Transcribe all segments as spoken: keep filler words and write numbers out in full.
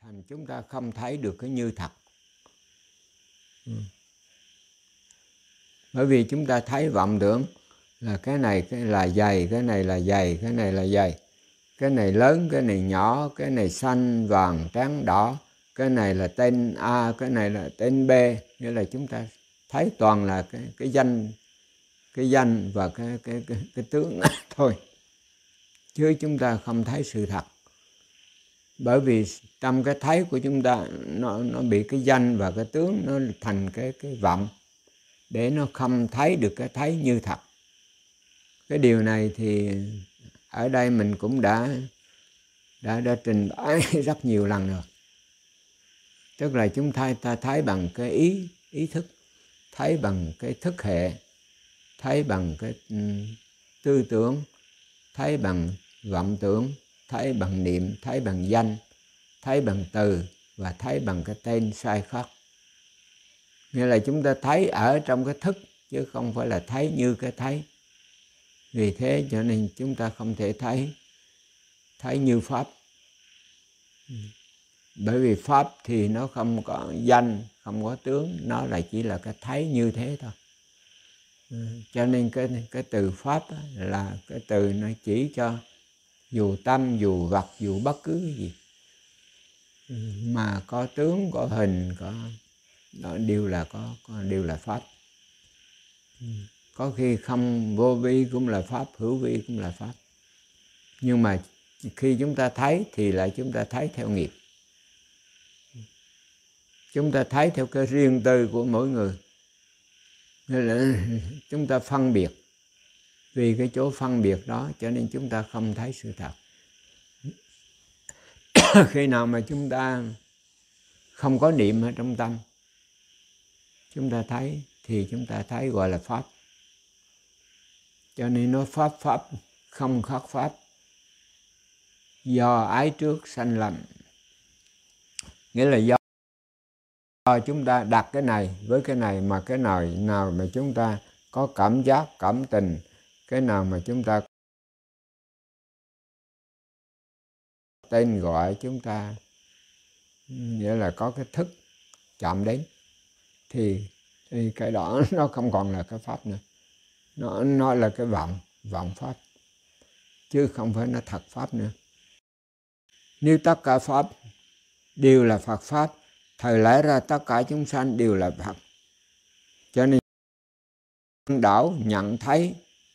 thành chúng ta không thấy được cái như thật. Ừ. Bởi vì chúng ta thấy vọng tưởng là cái này cái là dày, cái này là dày, cái này là dày, cái này lớn, cái này nhỏ, cái này xanh, vàng, trắng, đỏ, cái này là tên A, cái này là tên B. Nghĩa là chúng ta thấy toàn là cái cái danh, cái danh và cái cái cái, cái tướng thôi, chứ chúng ta không thấy sự thật. Bởi vì trong cái thấy của chúng ta nó nó bị cái danh và cái tướng nó thành cái cái vọng, để nó không thấy được cái thấy như thật. Cái điều này thì ở đây mình cũng đã đã đã trình bày rất nhiều lần rồi. Tức là chúng ta ta thấy bằng cái ý ý thức, thấy bằng cái thức hệ, thấy bằng cái um, tư tưởng, thấy bằng vọng tưởng, thấy bằng niệm, thấy bằng danh, thấy bằng từ và thấy bằng cái tên sai khác. Nghĩa là chúng ta thấy ở trong cái thức chứ không phải là thấy như cái thấy. Vì thế cho nên chúng ta không thể thấy thấy như pháp. Bởi vì pháp thì nó không có danh, không có tướng, nó là chỉ là cái thấy như thế thôi. Cho nên cái cái từ pháp là cái từ nó chỉ cho dù tâm, dù vật, dù bất cứ cái gì mà có tướng, có hình, có đó đều là có, có đều là pháp. Có khi không vô vi cũng là pháp, hữu vi cũng là pháp. Nhưng mà khi chúng ta thấy thì lại chúng ta thấy theo nghiệp. Chúng ta thấy theo cái riêng tư của mỗi người. Nên là chúng ta phân biệt. Vì cái chỗ phân biệt đó cho nên chúng ta không thấy sự thật. Khi nào mà chúng ta không có niệm ở trong tâm, chúng ta thấy thì chúng ta thấy gọi là pháp. Cho nên nó pháp pháp không khác pháp. Do ái trước sanh lầm. Nghĩa là do chúng ta đặt cái này với cái này, mà cái nào nào mà chúng ta có cảm giác, cảm tình, cái nào mà chúng ta tên gọi, chúng ta nghĩa là có cái thức chạm đến, thì, thì cái đó nó không còn là cái pháp nữa. Nó, nó là cái vọng, vọng pháp, chứ không phải nó thật pháp nữa. Nếu tất cả pháp đều là Phật pháp, thời lẽ ra tất cả chúng sanh đều là Phật. Cho nên điên đảo nhận thấy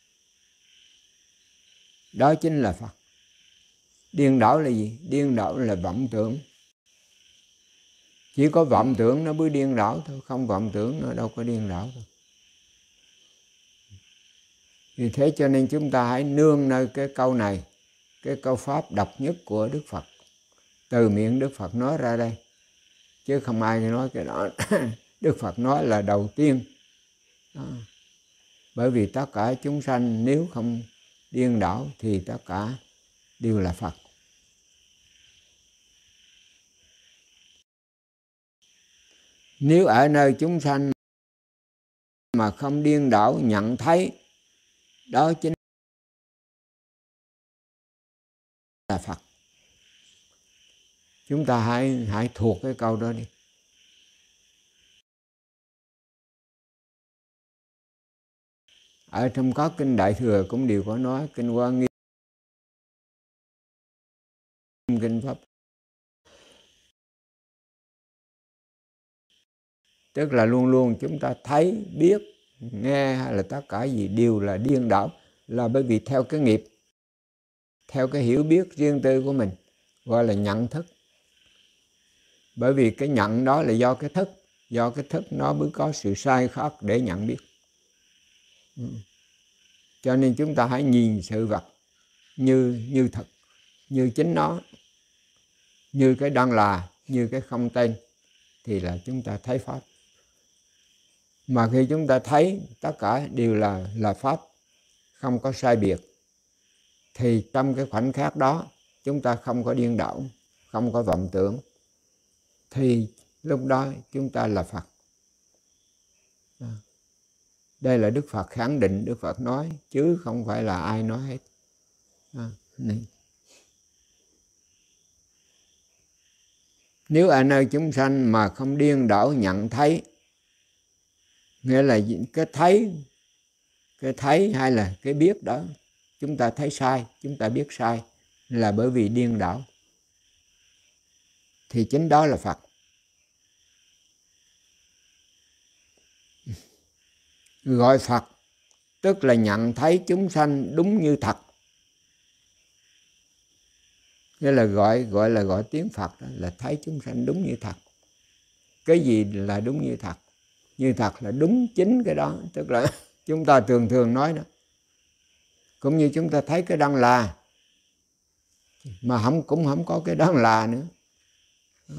đó chính là Phật. Điên đảo là gì? Điên đảo là vọng tưởng. Chỉ có vọng tưởng nó mới điên đảo thôi, không vọng tưởng nó đâu có điên đảo thôi. Vì thế cho nên chúng ta hãy nương nơi cái câu này, cái câu pháp độc nhất của Đức Phật, từ miệng Đức Phật nói ra đây, chứ không ai nói cái đó. Đức Phật nói là đầu tiên đó. Bởi vì tất cả chúng sanh nếu không điên đảo thì tất cả đều là Phật. Nếu ở nơi chúng sanh mà không điên đảo nhận thấy, đó chính là Phật. Chúng ta hãy hãy thuộc cái câu đó đi. Ở trong các kinh Đại Thừa cũng đều có nói, kinh Hoa Nghiêm, kinh Pháp. Tức là luôn luôn chúng ta thấy, biết, nghe hay là tất cả gì đều là điên đảo, là bởi vì theo cái nghiệp, theo cái hiểu biết riêng tư của mình, gọi là nhận thức. Bởi vì cái nhận đó là do cái thức, do cái thức nó mới có sự sai khác để nhận biết. Cho nên chúng ta hãy nhìn sự vật như như thật, như chính nó, như cái đang là, như cái không tên, thì là chúng ta thấy pháp. Mà khi chúng ta thấy tất cả đều là là pháp, không có sai biệt, thì trong cái khoảnh khắc đó chúng ta không có điên đảo, không có vọng tưởng, thì lúc đó chúng ta là Phật. Đây là Đức Phật khẳng định, Đức Phật nói, chứ không phải là ai nói hết. À, này. Nếu ở nơi chúng sanh mà không điên đảo nhận thấy, nghĩa là cái thấy, cái thấy hay là cái biết đó, chúng ta thấy sai, chúng ta biết sai là bởi vì điên đảo, thì chính đó là Phật. Gọi Phật tức là nhận thấy chúng sanh đúng như thật. Nghĩa là gọi gọi là gọi tiếng Phật đó, là thấy chúng sanh đúng như thật. Cái gì là đúng như thật? Như thật là đúng chính cái đó. Tức là chúng ta thường thường nói đó, cũng như chúng ta thấy cái đăng là mà không cũng không có cái đăng là nữa. Ừ.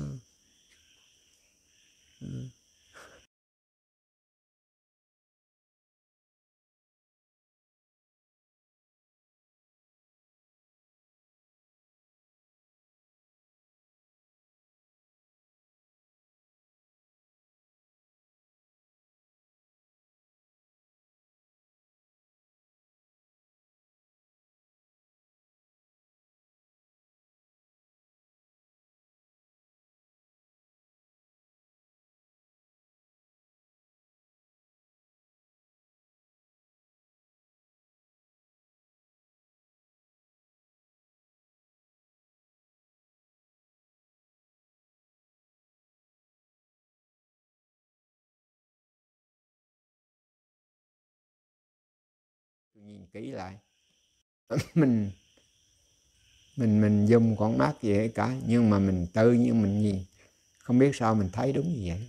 Ừ. Nhìn kỹ lại, mình mình mình dùng con mắt gì hết cả, nhưng mà mình tự nhiên mình nhìn, không biết sao mình thấy đúng như vậy.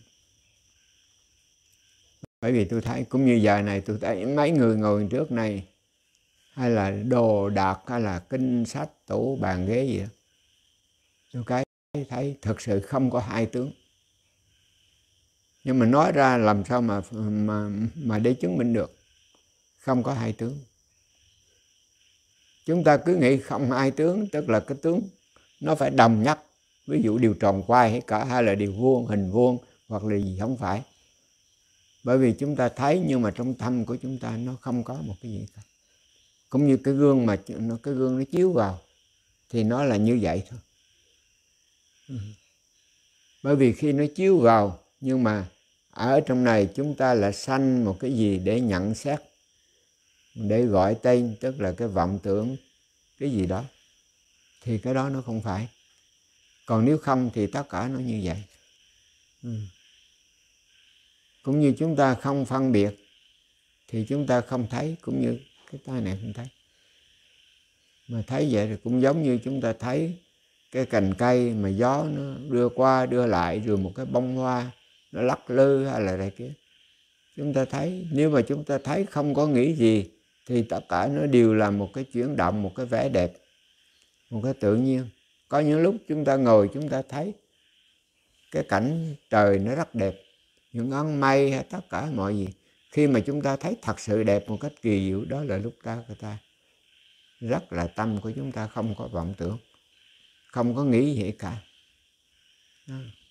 Bởi vì tôi thấy cũng như giờ này, tôi thấy mấy người ngồi trước này, hay là đồ đạc, hay là kinh sách, tủ bàn ghế gì đó, tôi cái thấy thực sự không có hai tướng. Nhưng mà nói ra làm sao mà mà mà để chứng minh được không có hai tướng. Chúng ta cứ nghĩ không hai tướng, tức là cái tướng nó phải đồng nhất. Ví dụ điều tròn quay hay cả, hay là điều vuông, hình vuông, hoặc là gì, không phải. Bởi vì chúng ta thấy, nhưng mà trong tâm của chúng ta nó không có một cái gì cả. Cũng như cái gương mà nó cái gương nó chiếu vào thì nó là như vậy thôi. Ừ. Bởi vì khi nó chiếu vào, nhưng mà ở trong này chúng ta lại sanh một cái gì để nhận xét, để gọi tên, tức là cái vọng tưởng cái gì đó, thì cái đó nó không phải. Còn nếu không thì tất cả nó như vậy. Ừ. Cũng như chúng ta không phân biệt thì chúng ta không thấy, cũng như cái tai này không thấy. Mà thấy vậy thì cũng giống như chúng ta thấy cái cành cây mà gió nó đưa qua đưa lại, rồi một cái bông hoa nó lắc lư hay là này kia, chúng ta thấy. Nếu mà chúng ta thấy không có nghĩ gì thì tất cả nó đều là một cái chuyển động, một cái vẻ đẹp, một cái tự nhiên. Có những lúc chúng ta ngồi chúng ta thấy cái cảnh trời nó rất đẹp, những áng mây hay tất cả mọi gì. Khi mà chúng ta thấy thật sự đẹp một cách kỳ diệu, đó là lúc ta người ta rất là tâm của chúng ta không có vọng tưởng, không có nghĩ gì cả. Đó.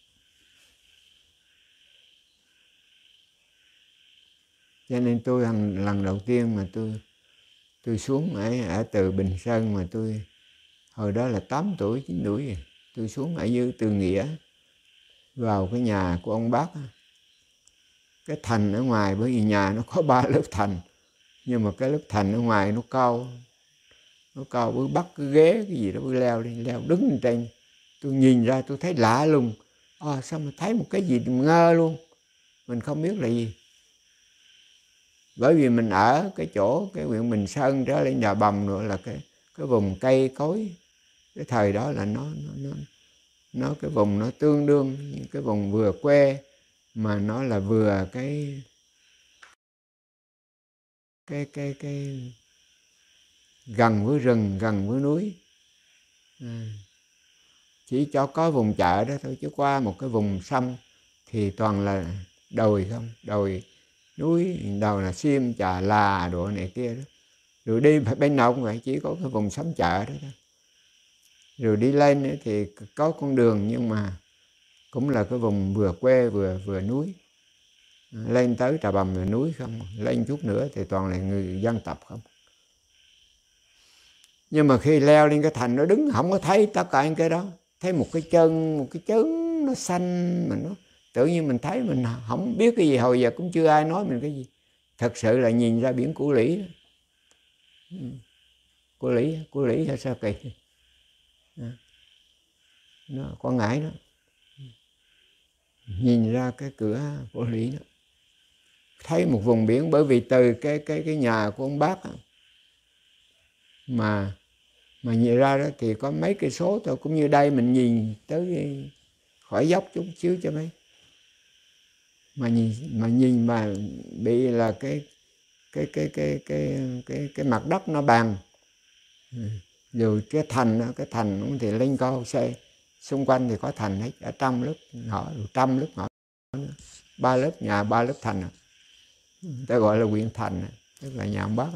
Cho nên tôi lần đầu tiên mà tôi tôi xuống ở, ở từ Bình Sơn, mà tôi hồi đó là tám tuổi, chín tuổi rồi. Tôi xuống ở dưới Từ Nghĩa, vào cái nhà của ông bác. Cái thành ở ngoài, bởi vì nhà nó có ba lớp thành, nhưng mà cái lớp thành ở ngoài nó cao, nó cao, bữa bắt cái ghế cái gì đó, bữa leo đi, leo đứng lên trên. Tôi nhìn ra tôi thấy lạ luôn. À, sao mà thấy một cái gì ngơ luôn, mình không biết là gì. Bởi vì mình ở cái chỗ cái huyện Bình Sơn trở lên Nhà Bầm nữa là cái cái vùng cây cối, cái thời đó là nó nó nó nó cái vùng nó tương đương cái vùng vừa quê, mà nó là vừa cái cái cái cái gần với rừng, gần với núi. À, chỉ cho có vùng chợ đó thôi, chứ qua một cái vùng sông thì toàn là đồi không, đồi núi, đầu là xiêm Trà Là độ này kia đó. Rồi đi bên nào cũng vậy, chỉ có cái vùng sắm chợ đó thôi. Rồi đi lên thì có con đường, nhưng mà cũng là cái vùng vừa quê vừa vừa núi. Lên tới Trà Bầm là núi không, lên chút nữa thì toàn là người dân tộc không. Nhưng mà khi leo lên cái thành nó đứng không có thấy tất cả những cái đó, thấy một cái chân, một cái chân nó xanh mà nó tự nhiên mình thấy mình không biết cái gì, hồi giờ cũng chưa ai nói mình cái gì. Thật sự là nhìn ra biển Củ Lĩ. Củ Lĩ, Củ Lĩ hay Sa Kỳ, nó Quảng Ngãi đó, nhìn ra cái cửa Củ Lĩ đó, thấy một vùng biển. Bởi vì từ cái cái cái nhà của ông bác đó, mà mà nhìn ra đó thì có mấy cây số thôi, cũng như đây mình nhìn tới khỏi dốc chút xíu cho mấy, mà nhìn mà nhìn mà bị là cái cái cái cái cái cái cái mặt đất nó bằng, rồi cái thành đó, cái thành thì lên cao xây xung quanh thì có thành hết, ở trong lớp ngõ, trăm lớp ngõ, ba lớp nhà, ba lớp thành, ta gọi là huyện thành, tức là nhà ông bác.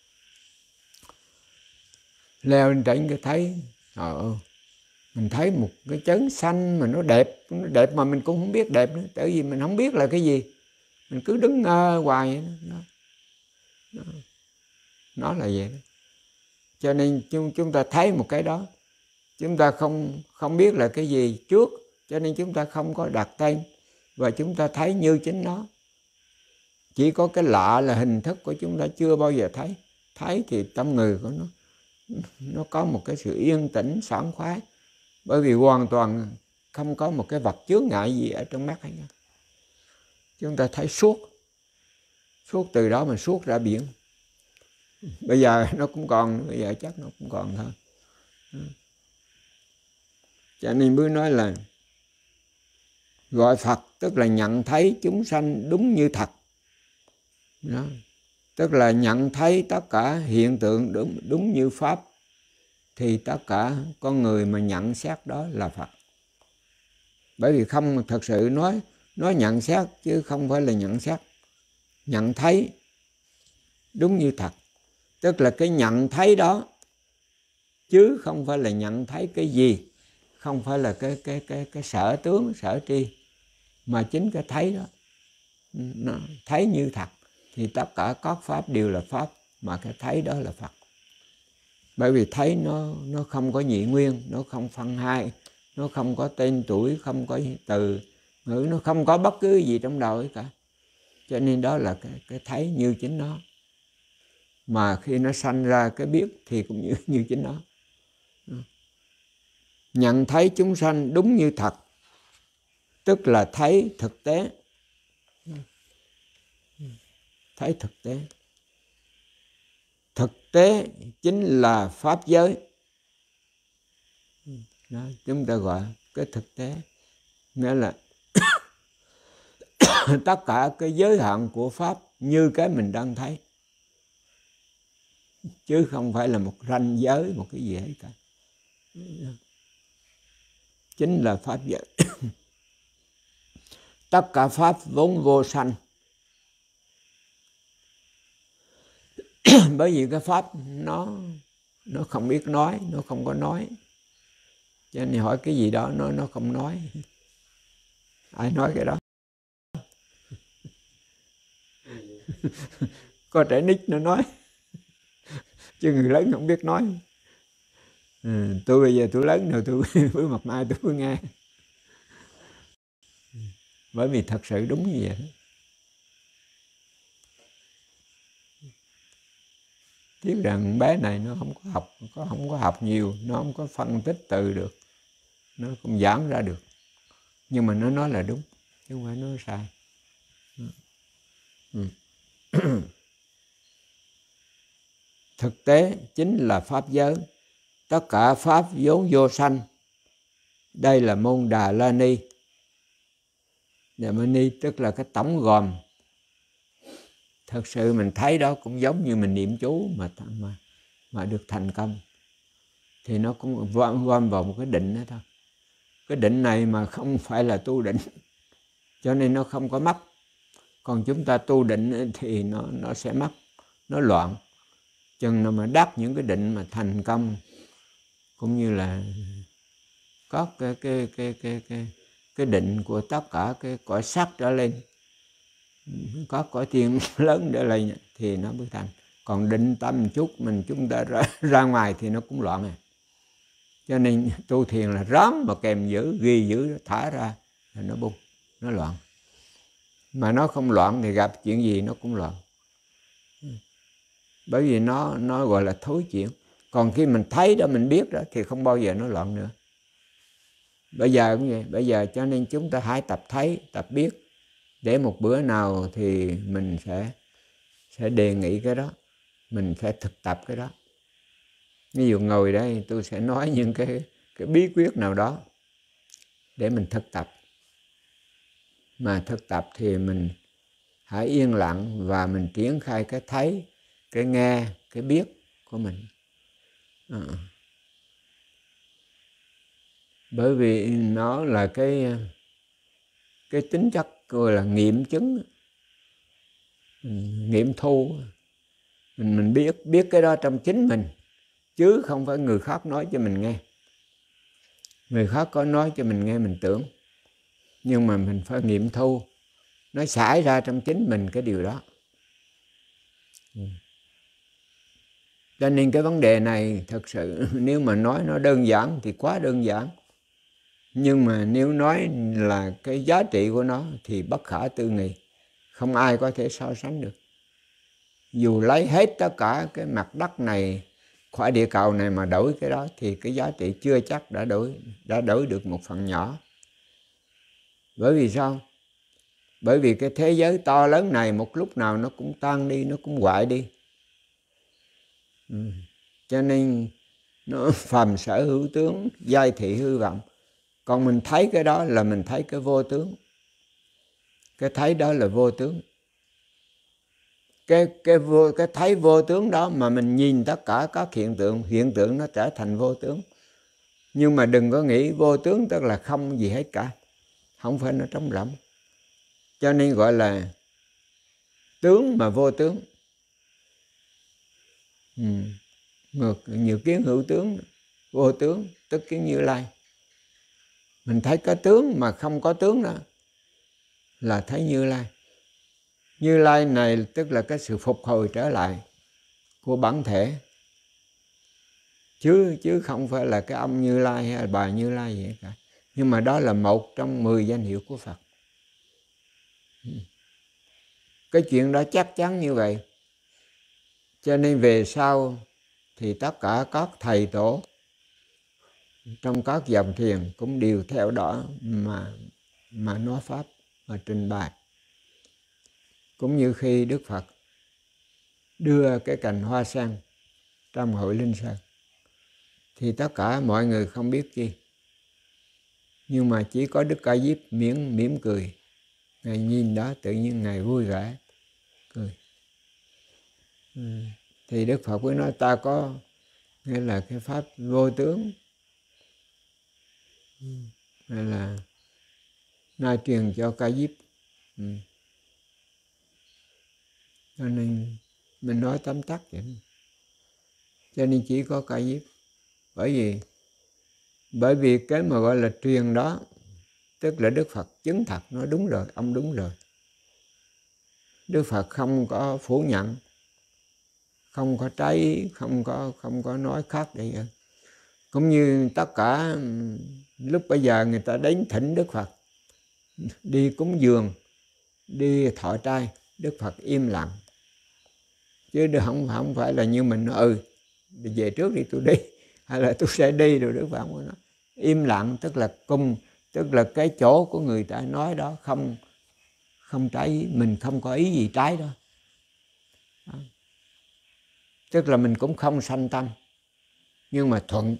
Leo lên trển cái thấy, ờ, mình thấy một cái trấn xanh mà nó đẹp, nó đẹp mà mình cũng không biết đẹp nữa, tại vì mình không biết là cái gì, mình cứ đứng ngơ hoài vậy đó. Nó, nó là vậy đó. Cho nên chúng, chúng ta thấy một cái đó, chúng ta không không biết là cái gì trước, cho nên chúng ta không có đặt tên, và chúng ta thấy như chính nó. Chỉ có cái lạ là hình thức của chúng ta chưa bao giờ thấy. Thấy thì tâm người của nó nó có một cái sự yên tĩnh sảng khoái, bởi vì hoàn toàn không có một cái vật chướng ngại gì ở trong mắt ấy. Chúng ta thấy suốt, suốt từ đó mà suốt ra biển. Bây giờ nó cũng còn, bây giờ chắc nó cũng còn thôi. Cho nên mới nói là gọi Phật tức là nhận thấy chúng sanh đúng như thật. Đó. Tức là nhận thấy tất cả hiện tượng đúng, đúng như Pháp, thì tất cả con người mà nhận xét đó là Phật. Bởi vì không thật sự nói nói nhận xét chứ không phải là nhận xét. Nhận thấy đúng như thật, tức là cái nhận thấy đó, chứ không phải là nhận thấy cái gì, không phải là cái cái cái cái sở tướng, sở tri, mà chính cái thấy đó, nó thấy như thật, thì tất cả các pháp đều là pháp, mà cái thấy đó là Phật. Bởi vì thấy nó nó không có nhị nguyên, nó không phân hai, nó không có tên tuổi, không có từ ngữ, nó không có bất cứ gì trong đầu ấy cả. Cho nên đó là cái, cái thấy như chính nó. Mà khi nó sanh ra cái biết thì cũng như, như chính nó. Nhận thấy chúng sanh đúng như thật, tức là thấy thực tế. Thấy thực tế. Thực tế chính là pháp giới. Đó, chúng ta gọi cái thực tế. Nghĩa là tất cả cái giới hạn của pháp như cái mình đang thấy, chứ không phải là một ranh giới, một cái gì hết cả. Chính là pháp giới. Tất cả pháp vốn vô sanh. Bởi vì cái pháp nó nó không biết nói, nó không có nói. Cho nên hỏi cái gì đó nó nó không nói. Ai nói cái đó? Có trẻ nít nó nói, chứ người lớn không biết nói. Ừ, tôi bây giờ tôi lớn rồi, tôi với mặt mai tôi nghe. Bởi vì thật sự đúng như vậy. Tiếc rằng bé này nó không có học, có không có học nhiều, nó không có phân tích từ được, nó không giảng ra được. Nhưng mà nó nói là đúng, chứ không phải nói sai. Ừ. Thực tế chính là pháp giới. Tất cả pháp vốn vô sanh. Đây là môn Đà La Ni. Đà La Ni tức là cái tổng gồm. Thật sự mình thấy đó cũng giống như mình niệm chú mà mà, mà được thành công. Thì nó cũng gom vào một cái định đó thôi. Cái định này mà không phải là tu định, cho nên nó không có mất. Còn chúng ta tu định thì nó, nó sẽ mất, nó loạn. Chừng nào mà đắc những cái định mà thành công, cũng như là có cái cái cái cái cái cái định của tất cả cái cõi sắc trở lên, có cõi tiên lớn trở lên thì nó mới thành. Còn định tâm chút mình chúng ta ra, ra ngoài thì nó cũng loạn à. Cho nên tu thiền là ráng mà kèm giữ, ghi giữ, thả ra là nó bung, nó loạn. Mà nó không loạn thì gặp chuyện gì nó cũng loạn. Bởi vì nó nó gọi là thối chuyển. Còn khi mình thấy đó, mình biết đó thì không bao giờ nó loạn nữa. Bây giờ cũng vậy, bây giờ cho nên chúng ta hãy tập thấy, tập biết, để một bữa nào thì mình sẽ sẽ đề nghị cái đó, mình sẽ thực tập cái đó. Ví dụ ngồi đây tôi sẽ nói những cái cái bí quyết nào đó để mình thực tập. Mà thực tập thì mình hãy yên lặng và mình triển khai cái thấy, cái nghe, cái biết của mình. À. Bởi vì nó là cái cái tính chất gọi là nghiệm chứng, nghiệm thu. Mình mình biết biết cái đó trong chính mình, chứ không phải người khác nói cho mình nghe. Người khác có nói cho mình nghe mình tưởng, nhưng mà mình phải nghiệm thu, nó xảy ra trong chính mình cái điều đó. Cho nên cái vấn đề này thật sự nếu mà nói nó đơn giản thì quá đơn giản. Nhưng mà nếu nói là cái giá trị của nó thì bất khả tư nghị, không ai có thể so sánh được. Dù lấy hết tất cả cái mặt đất này khỏi địa cầu này mà đổi cái đó thì cái giá trị chưa chắc đã đổi đã đổi được một phần nhỏ. Bởi vì sao? Bởi vì cái thế giới to lớn này một lúc nào nó cũng tan đi, nó cũng hoại đi. Ừ. Cho nên nó phàm sở hữu tướng, giai thị hư vọng. Còn mình thấy cái đó là mình thấy cái vô tướng. Cái thấy đó là vô tướng. Cái, cái, vô, cái thấy vô tướng đó mà mình nhìn tất cả các hiện tượng, hiện tượng nó trở thành vô tướng. Nhưng mà đừng có nghĩ vô tướng tức là không gì hết cả. Không phải nó trống rỗng. Cho nên gọi là tướng mà vô tướng. Ừ. Ngược nhiều kiến hữu tướng, vô tướng, tức kiến Như Lai. Mình thấy có tướng mà không có tướng đó là thấy Như Lai. Như Lai này tức là cái sự phục hồi trở lại của bản thể. Chứ chứ không phải là cái ông Như Lai hay là bà Như Lai vậy cả. Nhưng mà đó là một trong mười danh hiệu của Phật. Cái chuyện đó chắc chắn như vậy. Cho nên về sau thì tất cả các thầy tổ trong các dòng thiền cũng đều theo đó mà mà nói pháp và trình bày. Cũng như khi Đức Phật đưa cái cành hoa sen trong hội Linh Sơn thì tất cả mọi người không biết chi, nhưng mà chỉ có Đức Ca Diếp mỉm mỉm cười. Ngài nhìn đó tự nhiên Ngài vui vẻ cười. Ừ. Thì Đức Phật mới nói ta có nghĩa là cái pháp vô tướng. Ừ. Hay là Ngài truyền cho Ca Diếp. Ừ. Cho nên mình nói tóm tắt vậy. Cho nên chỉ có Ca Diếp. Bởi vì bởi vì cái mà gọi là truyền đó, tức là Đức Phật chứng thật nói đúng rồi, ông đúng rồi. Đức Phật không có phủ nhận, không có trái, không có không có nói khác đây. Cũng như tất cả lúc bây giờ người ta đến thỉnh Đức Phật, đi cúng dường, đi thọ trai, Đức Phật im lặng. Chứ không không phải là như mình nói ừ về trước đi tôi đi, hay là tôi sẽ đi, rồi Đức Phật không có nói. Im lặng tức là cung, tức là cái chỗ của người ta nói đó không không trái, mình không có ý gì trái đó. Đó. Tức là mình cũng không sanh tâm, nhưng mà thuận.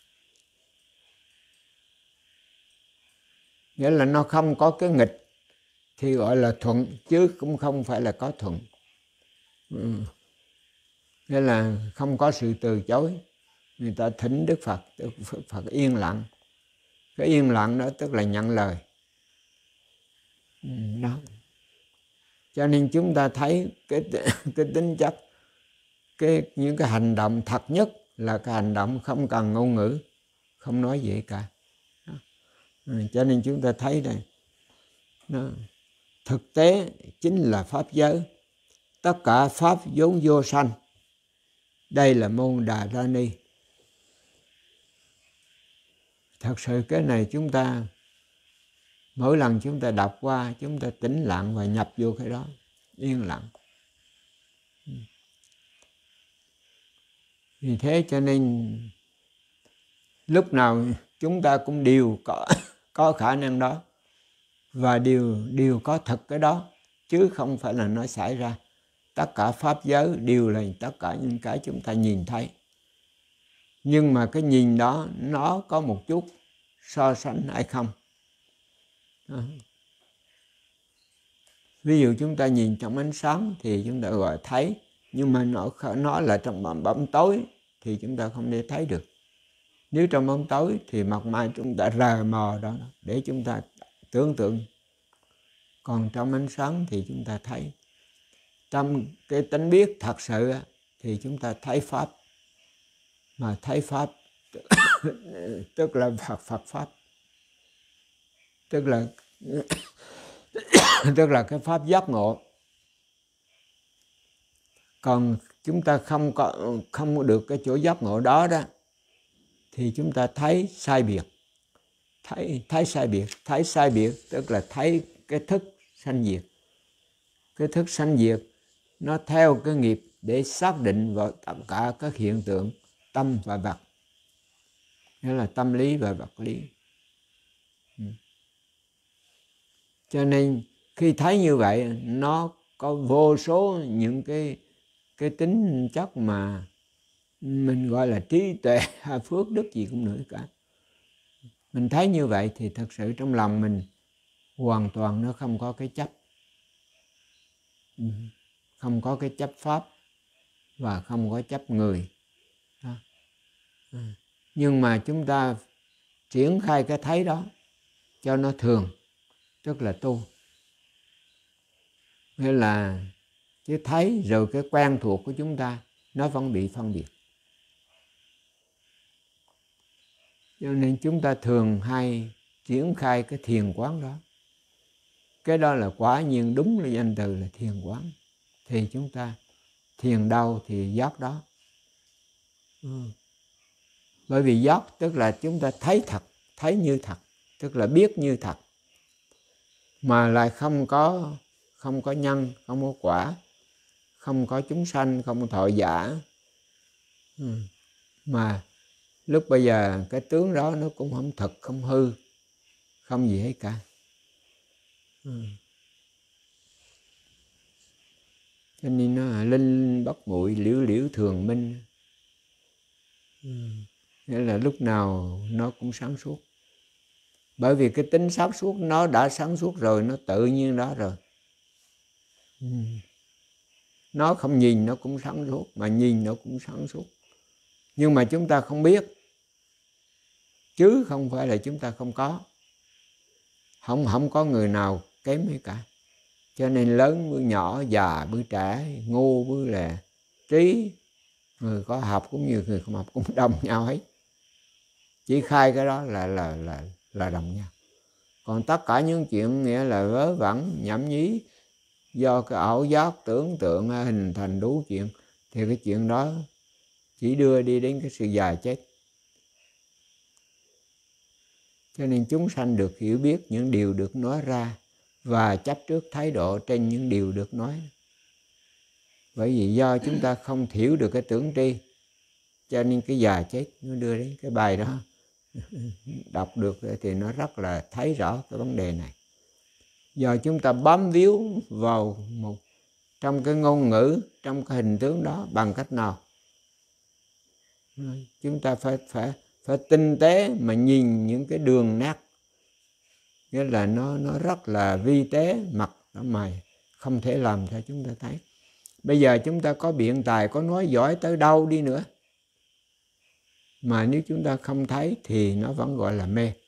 Nghĩa là nó không có cái nghịch thì gọi là thuận, chứ cũng không phải là có thuận. Ừ. Nghĩa là không có sự từ chối. Người ta thỉnh Đức Phật, Đức Phật yên lặng. Cái yên lặng đó tức là nhận lời. Đó. Cho nên chúng ta thấy cái, cái tính chất, cái, những cái hành động thật nhất là cái hành động không cần ngôn ngữ, không nói gì cả. Đó. Cho nên chúng ta thấy đây, đó. Thực tế chính là pháp giới. Tất cả pháp vốn vô sanh. Đây là môn Đà La Ni. Thật sự cái này chúng ta Mỗi lần chúng ta đọc qua, chúng ta tĩnh lặng và nhập vô cái đó, yên lặng. Vì thế cho nên lúc nào chúng ta cũng đều có, có khả năng đó và đều, đều có thực cái đó, chứ không phải là nó xảy ra. Tất cả pháp giới đều là tất cả những cái chúng ta nhìn thấy. Nhưng mà cái nhìn đó nó có một chút so sánh hay không. Đó. Ví dụ chúng ta nhìn trong ánh sáng thì chúng ta gọi thấy, nhưng mà nó, nó là trong bóng tối thì chúng ta không thể thấy được. Nếu trong bóng tối thì mặt mai chúng ta rờ mò đó để chúng ta tưởng tượng. Còn trong ánh sáng thì chúng ta thấy. Trong cái tánh biết thật sự thì chúng ta thấy Pháp. Mà thấy Pháp tức là Phật Phật Pháp. Tức là tức là cái Pháp giác ngộ. Còn chúng ta không có không có được cái chỗ giác ngộ đó đó thì chúng ta thấy sai biệt. Thấy thấy sai biệt, thấy sai biệt tức là thấy cái thức sanh diệt. Cái thức sanh diệt nó theo cái nghiệp để xác định vào tất cả các hiện tượng tâm và vật. Nghĩa là tâm lý và vật lý. Ừ. Cho nên khi thấy như vậy nó có vô số những cái cái tính chất mà mình gọi là trí tuệ hay phước đức gì cũng nữa cả. Mình thấy như vậy thì thật sự trong lòng mình hoàn toàn nó không có cái chấp. Không có cái chấp pháp và không có chấp người. Đó. Nhưng mà chúng ta triển khai cái thấy đó cho nó thường, tức là tu. Nghĩa là cái thấy rồi cái quen thuộc của chúng ta nó vẫn bị phân biệt. Cho nên chúng ta thường hay triển khai cái thiền quán đó. Cái đó là quả nhiên đúng là danh từ là thiền quán. Thì chúng ta thiền đâu thì giác đó. Ừ. Bởi vì giác tức là chúng ta thấy thật, thấy như thật, tức là biết như thật. Mà lại không có không có nhân, không có quả, không có chúng sanh, không có thọ giả. Ừ. Mà lúc bây giờ cái tướng đó nó cũng không thật, không hư, không gì hết cả. Ừ. Cho nên nó là linh bất muội, liễu liễu thường minh. Ừ. Nghĩa là lúc nào nó cũng sáng suốt. Bởi vì cái tính sáng suốt nó đã sáng suốt rồi, nó tự nhiên đó rồi. Ừ. Nó không nhìn nó cũng sáng suốt, mà nhìn nó cũng sáng suốt. Nhưng mà chúng ta không biết, chứ không phải là chúng ta không có. Không, không có người nào kém hết cả. Cho nên lớn với nhỏ, già với trẻ, ngu với là trí, người có học cũng như người không học cũng đồng nhau hết. Chỉ khai cái đó là là là là đồng nhau. Còn tất cả những chuyện nghĩa là vớ vẩn, nhảm nhí, do cái ảo giác tưởng tượng hình thành đủ chuyện, thì cái chuyện đó chỉ đưa đi đến cái sự già chết. Cho nên chúng sanh được hiểu biết những điều được nói ra và chấp trước thái độ trên những điều được nói. Bởi vì do chúng ta không hiểu được cái tưởng tri, cho nên cái già chết nó đưa đến cái bài đó. Đọc được thì nó rất là thấy rõ cái vấn đề này. Do chúng ta bám víu vào một trong cái ngôn ngữ, trong cái hình tướng đó bằng cách nào? Chúng ta phải phải phải tinh tế mà nhìn những cái đường nét, nghĩa là nó nó rất là vi tế, mặt ở mày không thể làm cho chúng ta thấy. Bây giờ chúng ta có biện tài, có nói giỏi tới đâu đi nữa, mà nếu chúng ta không thấy thì nó vẫn gọi là mê.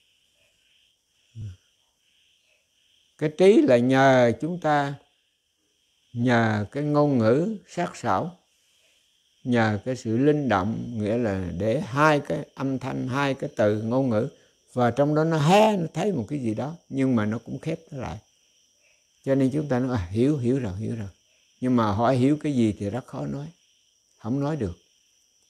Cái trí là nhờ chúng ta, nhờ cái ngôn ngữ sắc sảo, nhờ cái sự linh động, nghĩa là để hai cái âm thanh, hai cái từ ngôn ngữ, và trong đó nó hé, nó thấy một cái gì đó, nhưng mà nó cũng khép nó lại. Cho nên chúng ta nói à, hiểu, hiểu rồi, hiểu rồi. Nhưng mà hỏi hiểu cái gì thì rất khó nói, không nói được.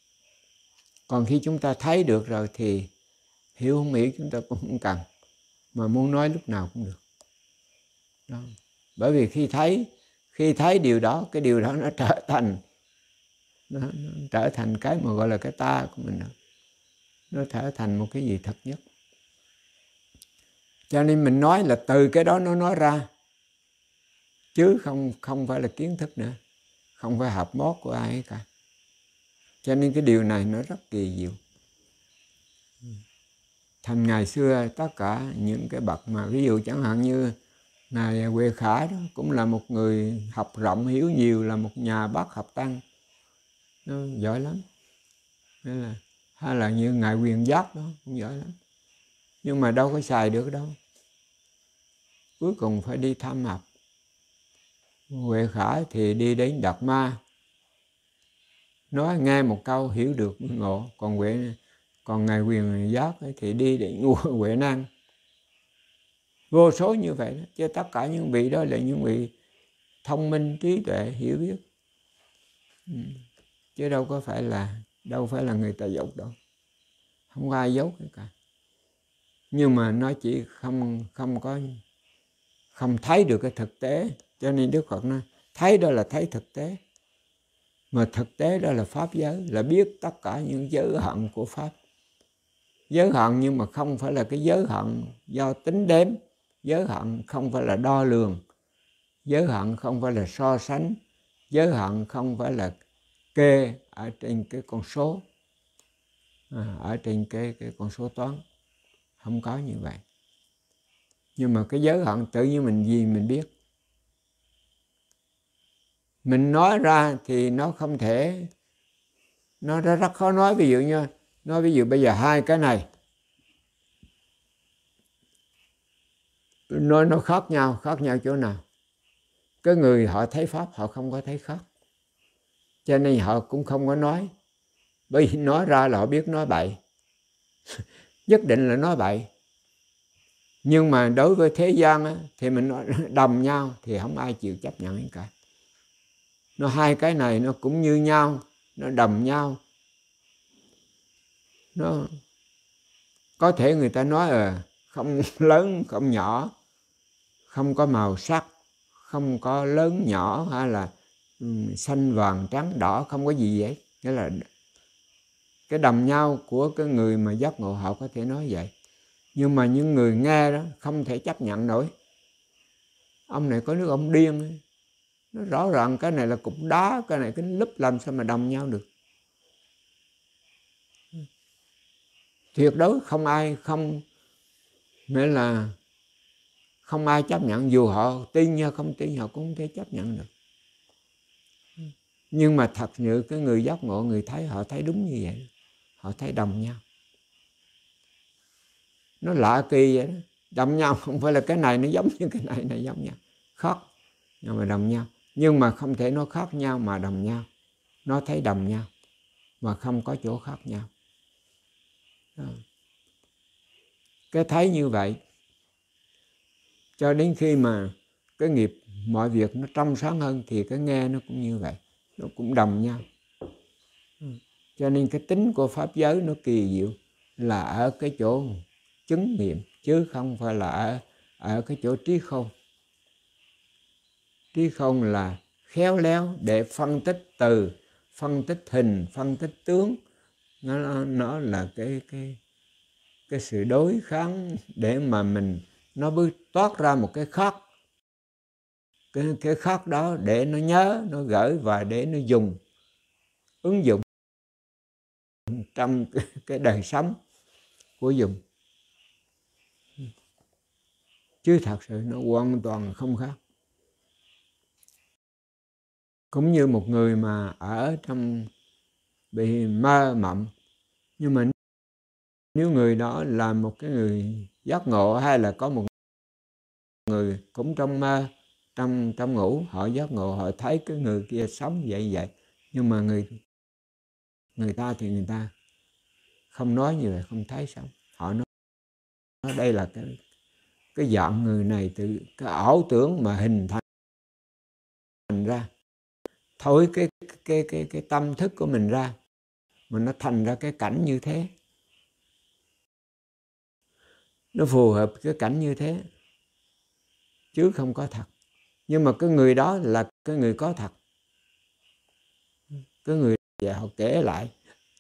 Còn khi chúng ta thấy được rồi thì hiểu không hiểu chúng ta cũng không cần. mà muốn nói lúc nào cũng được. Đó. Bởi vì khi thấy khi thấy điều đó, cái điều đó nó trở thành nó, nó trở thành cái mà gọi là cái ta của mình đó. Nó trở thành một cái gì thật nhất. Cho nên mình nói là từ cái đó nó nói ra, chứ không không phải là kiến thức nữa, không phải học mót của ai cả. Cho nên cái điều này nó rất kỳ diệu. Thành ngày xưa tất cả những cái bậc mà ví dụ chẳng hạn như Ngài Huệ Khả đó, cũng là một người học rộng hiểu nhiều, là một nhà bác học tăng, nó giỏi lắm. Hay là, hay là như Ngài Quyền Giác đó cũng giỏi lắm, nhưng mà đâu có xài được đâu, cuối cùng phải đi thăm học. Huệ Khả thì đi đến Đạt Ma, nói nghe một câu hiểu được ngộ. Còn Huệ còn Ngài Quyền Giác thì đi đến Huệ Năng. Vô số như vậy đó. Chứ tất cả những vị đó là những vị thông minh, trí tuệ, hiểu biết, ừ. Chứ đâu có phải là đâu phải là người ta dốt đâu, không có ai dốt cả. Nhưng mà nó chỉ không không có không thấy được cái thực tế. Cho nên Đức Phật nói thấy đó là thấy thực tế, mà thực tế đó là pháp giới, là biết tất cả những giới hạn của pháp. Giới hạn nhưng mà không phải là cái giới hạn do tính đếm, giới hạn không phải là đo lường, giới hạn không phải là so sánh, giới hạn không phải là kê ở trên cái con số, à, ở trên cái, cái con số toán. Không có như vậy. Nhưng mà cái giới hạn tự nhiên mình gì mình biết. Mình nói ra thì nó không thể, nó rất khó nói. Ví dụ như nói ví dụ bây giờ hai cái này nói nó khác nhau, khác nhau chỗ nào? Cái người họ thấy pháp họ không có thấy khác, cho nên họ cũng không có nói. Bởi vì nói ra là họ biết nói bậy nhất định là nói bậy. Nhưng mà đối với thế gian á, thì mình nói đầm nhau thì không ai chịu chấp nhận cả. Nó hai cái này nó cũng như nhau, nó đầm nhau. Nó có thể người ta nói à, không lớn không nhỏ, không có màu sắc, không có lớn nhỏ, hay là um, xanh vàng trắng đỏ, không có gì vậy. Nghĩa là cái đầm nhau của cái người mà giác ngộ họ có thể nói vậy. Nhưng mà những người nghe đó không thể chấp nhận nổi. Ông này có nước ông điên ấy. Nó rõ ràng cái này là cục đá, cái này cái lúp, làm sao mà đầm nhau được. Tuyệt đối không ai không, nghĩa là không ai chấp nhận, dù họ tin hay không tin họ cũng không thể chấp nhận được. Nhưng mà thật sự cái người giác ngộ, người thấy họ thấy đúng như vậy, họ thấy đồng nhau. Nó lạ kỳ vậy đó. Đồng nhau không phải là cái này nó giống như cái này này giống nhau, khác nhưng mà đồng nhau. Nhưng mà không thể nó khác nhau mà đồng nhau. Nó thấy đồng nhau mà không có chỗ khác nhau. Đó. Cái thấy như vậy cho đến khi mà cái nghiệp mọi việc nó trong sáng hơn thì cái nghe nó cũng như vậy, nó cũng đồng nhau. Cho nên cái tính của pháp giới nó kỳ diệu là ở cái chỗ chứng nghiệm, chứ không phải là ở, ở cái chỗ trí khôn. Trí khôn là khéo léo để phân tích từ, phân tích hình, phân tích tướng. Nó, nó là cái, cái, cái sự đối kháng để mà mình nó bước toát ra một cái khác. Cái, cái khác đó để nó nhớ, nó gửi và để nó dùng, ứng dụng trong cái, cái đời sống của dùng. Chứ thật sự nó hoàn toàn không khác. Cũng như một người mà ở trong bị mơ mộng, nhưng mà nếu người đó là một cái người giác ngộ, hay là có một người cũng trong mơ, trong trong ngủ, họ giác ngộ, họ thấy cái người kia sống vậy vậy, nhưng mà người người ta thì người ta không nói như vậy, không thấy sống. Họ nói, nói đây là cái cái dạng người này từ cái ảo tưởng mà hình thành thành ra, thôi cái cái cái cái tâm thức của mình ra mà nó thành ra cái cảnh như thế. nó phù hợp cái cảnh như thế, chứ không có thật. Nhưng mà cái người đó là cái người có thật. Cái người vậy họ kể lại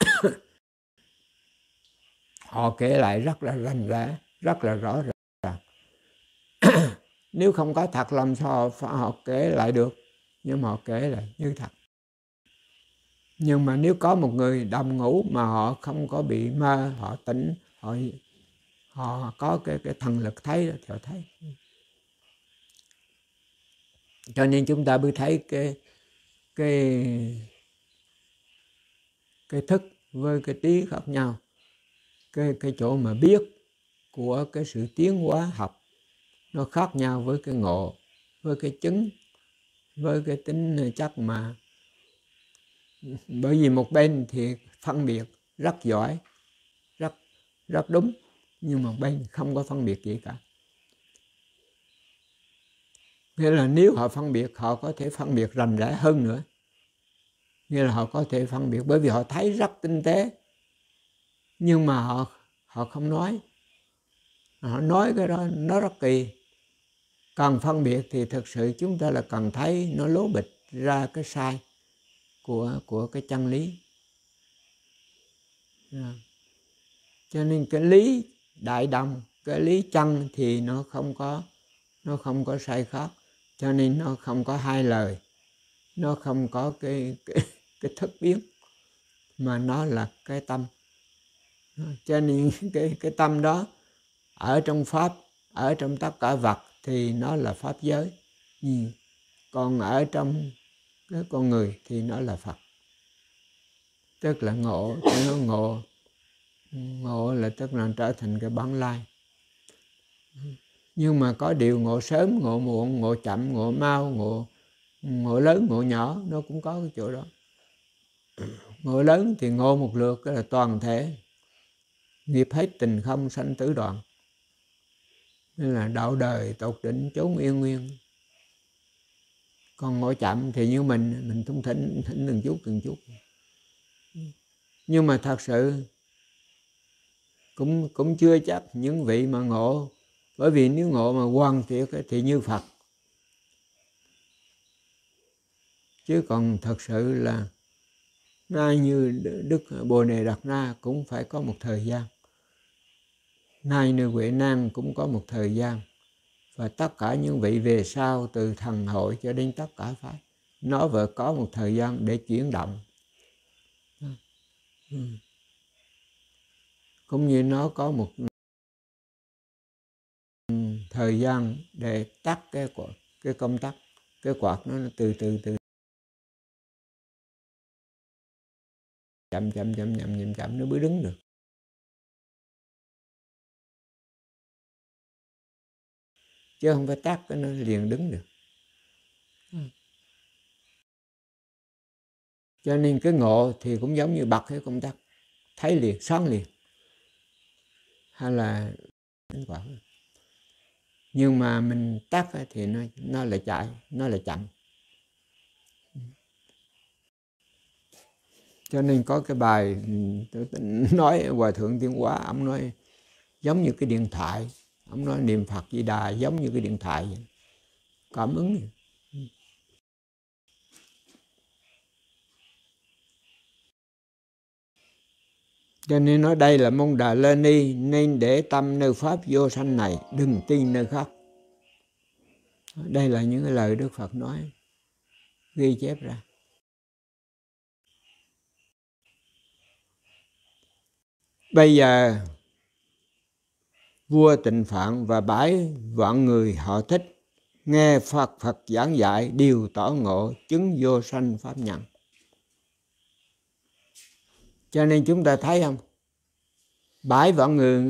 họ kể lại rất là rành rẽ, rất là rõ ràng. Nếu không có thật làm sao họ, họ kể lại được, nhưng mà họ kể lại như thật. Nhưng mà nếu có một người đồng ngủ mà họ không có bị mơ, họ tỉnh, họ họ có cái cái thần lực thấy thì họ thấy. Cho nên chúng ta mới thấy cái cái cái thức với cái trí khác nhau. Cái cái chỗ mà biết của cái sự tiến hóa học nó khác nhau với cái ngộ, với cái chứng, với cái tính chất mà. Bởi vì một bên thì phân biệt rất giỏi, rất rất đúng, nhưng một bên không có phân biệt gì cả. Nghĩa là nếu họ phân biệt, họ có thể phân biệt rành rẽ hơn nữa. Nghĩa là họ có thể phân biệt bởi vì họ thấy rất tinh tế, nhưng mà họ họ không nói. Họ nói cái đó nó rất kỳ. Cần phân biệt thì thực sự chúng ta là cần thấy nó lố bịch ra cái sai của của cái chân lý. Cho nên cái lý đại đồng, cái lý chân thì nó không có nó không có sai khác, cho nên nó không có hai lời, nó không có cái cái cái thức biến, mà nó là cái tâm. Cho nên cái cái tâm đó ở trong pháp, ở trong tất cả vật thì nó là pháp giới, ừ. Còn ở trong cái con người thì nó là Phật. Tức là ngộ, nó ngộ ngộ là tức là trở thành cái bản lai. Nhưng mà có điều ngộ sớm, ngộ muộn, ngộ chậm, ngộ mau, ngộ ngộ lớn, ngộ nhỏ, nó cũng có cái chỗ đó. Ngộ lớn thì ngộ một lượt cái là toàn thể, nghiệp hết tình không sanh tử đoạn, nên là đạo đời tột đỉnh chốn yên nguyên. Còn ngộ chậm thì như mình mình thung thỉnh thỉnh từng chút từng chút. Nhưng mà thật sự cũng cũng chưa chắc những vị mà ngộ, bởi vì nếu ngộ mà hoàn thiện thì như Phật. Chứ còn thật sự là nay như Đức Bồ Đề Đạt Na cũng phải có một thời gian, nay như Huệ Năng cũng có một thời gian, và tất cả những vị về sau từ thần hội cho đến tất cả phái, nó phải có một thời gian để chuyển động. Cũng như nó có một thời gian để tắt cái quạt, cái công tắc, cái quạt nó từ từ từ chậm chậm chậm chậm chậm chậm nó mới đứng được. Chứ không phải tắt cái nó liền đứng được. Cho nên cái ngộ thì cũng giống như bật cái công tắc, thấy liền, sáng liền, hay là đánh quạt. Nhưng mà mình tắt thì nó nó lại chạy, nó lại chậm. Cho nên có cái bài tôi nói Hòa Thượng Tiến Hóa, ông nói giống như cái điện thoại, ông nói niệm Phật Di Đà giống như cái điện thoại vậy, cảm ứng vậy. Cho nên nói đây là môn Đà Lê Ni, nên để tâm nơi pháp vô sanh này, đừng tin nơi khác. Đây là những cái lời Đức Phật nói, ghi chép ra. Bây giờ vua Tịnh Phạn và bãi vạn người họ thích nghe Phật Phật giảng dạy, đều tỏ ngộ chứng vô sanh pháp nhận. Cho nên chúng ta thấy không, bãi vạn người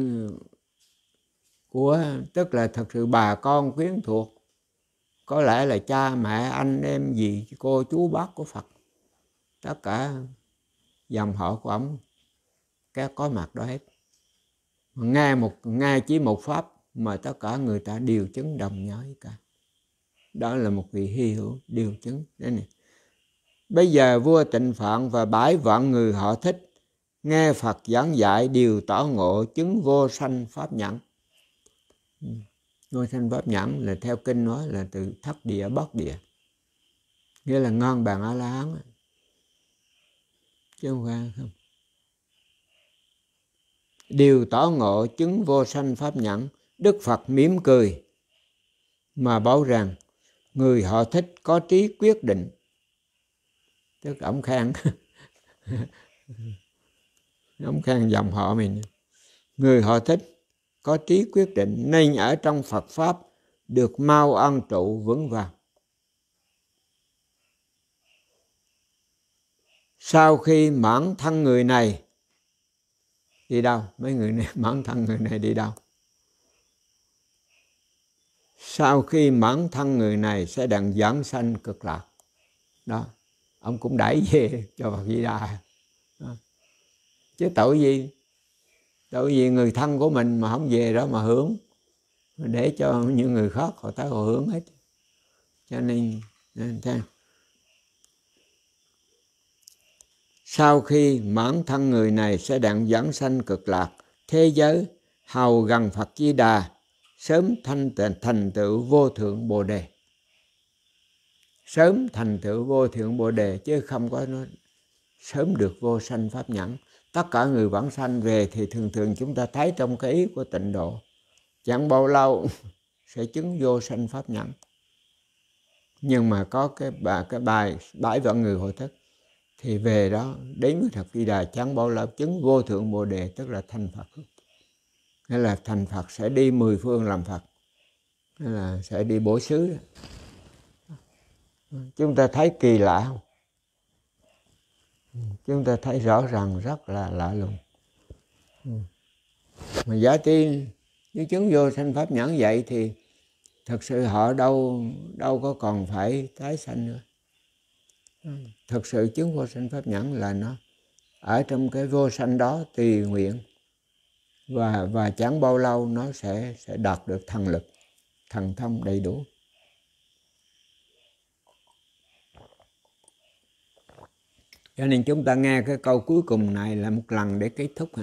của tức là thật sự bà con quyến thuộc, có lẽ là cha mẹ anh em gì cô chú bác của Phật, tất cả dòng họ của ông cái có mặt đó hết. Nghe một nghe chỉ một pháp mà tất cả người ta đều chứng đồng nhau cả. Đó là một vị hy hữu điều chứng. Đây này. Bây giờ vua Tịnh Phạn và bãi vạn người họ thích nghe Phật giảng dạy, đều tỏ ngộ chứng vô sanh pháp nhận. Vô sanh pháp nhãn là theo kinh nói là từ thất địa bất địa, nghĩa là ngon bằng A La Hán, chứ không phải không. Điều tỏ ngộ chứng vô sanh pháp nhãn, Đức Phật mỉm cười mà bảo rằng người họ thích có trí quyết định. Tức ổng khen ổng khen dòng họ mình. Người họ thích có trí quyết định nên ở trong Phật Pháp được mau an trụ vững vàng. Sau khi mãn thân người này đi đâu? Mấy người này mãn thân người này đi đâu? Sau khi mãn thân người này sẽ đặng giảng sanh cực lạc. Đó, ông cũng đẩy về cho Phật Di Đà. Đó. Chứ tội gì? Tội gì người thân của mình mà không về đó mà hưởng, để cho những người khác họ tới họ hưởng hết. Cho nên, nên thế. Sau khi mãn thân người này sẽ đặng giảng sanh cực lạc thế giới, hầu gần Phật Di Đà, sớm thành thành tựu vô thượng Bồ đề. Sớm thành tựu vô thượng Bồ đề, chứ không có nói sớm được vô sanh pháp nhãn. Tất cả người vãng sanh về thì thường thường chúng ta thấy trong cái ý của tịnh độ, chẳng bao lâu sẽ chứng vô sanh pháp nhãn. Nhưng mà có cái bài, cái bài bãi vạn người hội thức thì về đó đến với Phật Di Đà chẳng bao lâu chứng vô thượng Bồ đề, tức là thành Phật. Nghĩa là thành Phật sẽ đi mười phương làm Phật, nghĩa là sẽ đi bổ xứ. Chúng ta thấy kỳ lạ không? Chúng ta thấy rõ ràng rất là lạ lùng. Mà giả ti nếu chứng vô sanh pháp nhãn vậy thì thật sự họ đâu đâu có còn phải tái sanh nữa. Thật sự chứng vô sanh pháp nhãn là nó ở trong cái vô sanh đó tùy nguyện, và và chẳng bao lâu nó sẽ sẽ đạt được thần lực, thần thông đầy đủ. Cho nên chúng ta nghe cái câu cuối cùng này là một lần để kết thúc hả?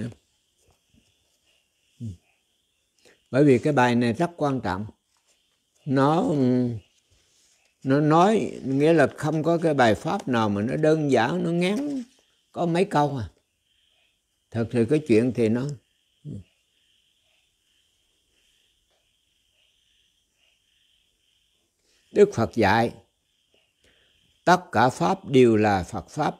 Bởi vì cái bài này rất quan trọng. Nó nó nói, nghĩa là không có cái bài pháp nào mà nó đơn giản, nó ngắn có mấy câu à. Thật sự cái chuyện thì nó Đức Phật dạy tất cả pháp đều là Phật pháp.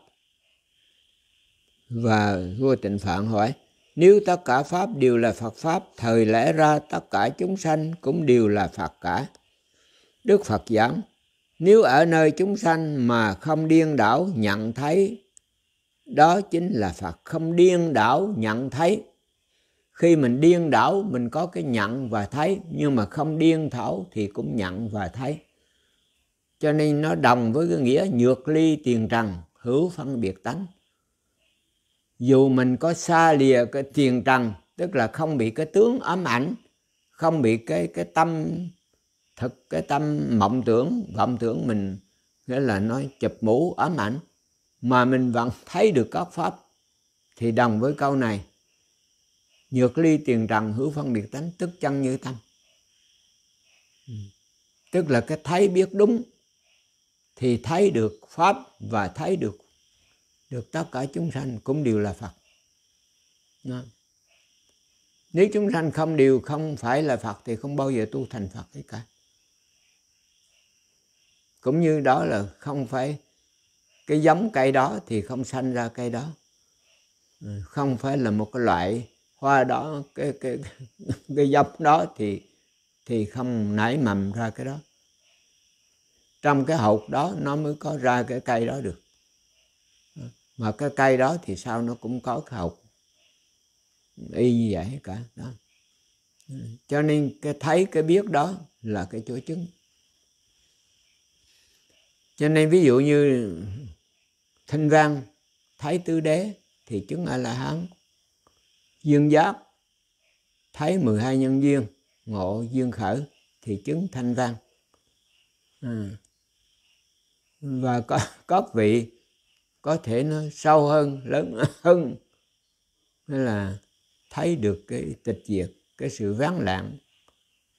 Và vua Tịnh Phạn hỏi, nếu tất cả pháp đều là Phật pháp, thời lẽ ra tất cả chúng sanh cũng đều là Phật cả. Đức Phật giảng, nếu ở nơi chúng sanh mà không điên đảo nhận thấy, đó chính là Phật. Không điên đảo nhận thấy. Khi mình điên đảo mình có cái nhận và thấy, nhưng mà không điên đảo thì cũng nhận và thấy. Cho nên nó đồng với cái nghĩa nhược ly tiền trần, hữu phân biệt tánh. Dù mình có xa lìa cái tiền trần, tức là không bị cái tướng ám ảnh, không bị cái cái tâm thực, cái tâm mộng tưởng, vọng tưởng mình, nghĩa là nói chụp mũ ám ảnh, mà mình vẫn thấy được các pháp, thì đồng với câu này, nhược ly tiền trần, hữu phân biệt tánh, tức chân như tâm. Tức là cái thấy biết đúng thì thấy được pháp và thấy được được tất cả chúng sanh cũng đều là Phật. Đó. Nếu chúng sanh không đều không phải là Phật thì không bao giờ tu thành Phật hết cả. Cũng như đó là không phải cái giống cây đó thì không sanh ra cây đó. Không phải là một cái loại hoa đó, cái cái cái giống đó thì thì không nảy mầm ra cái đó. Trong cái hột đó nó mới có ra cái cây đó được. Mà cái cây đó thì sao nó cũng có cái hột y như vậy cả đó. Cho nên cái thấy cái biết đó là cái chỗ chứng. Cho nên ví dụ như Thanh Văn thấy tứ đế thì chứng A La Hán. Dương Giác thấy mười hai nhân duyên, ngộ duyên khởi thì chứng Thanh Văn. À. Và có các vị có thể nó sâu hơn, lớn hơn, nên là thấy được cái tịch diệt, cái sự vắng lặng,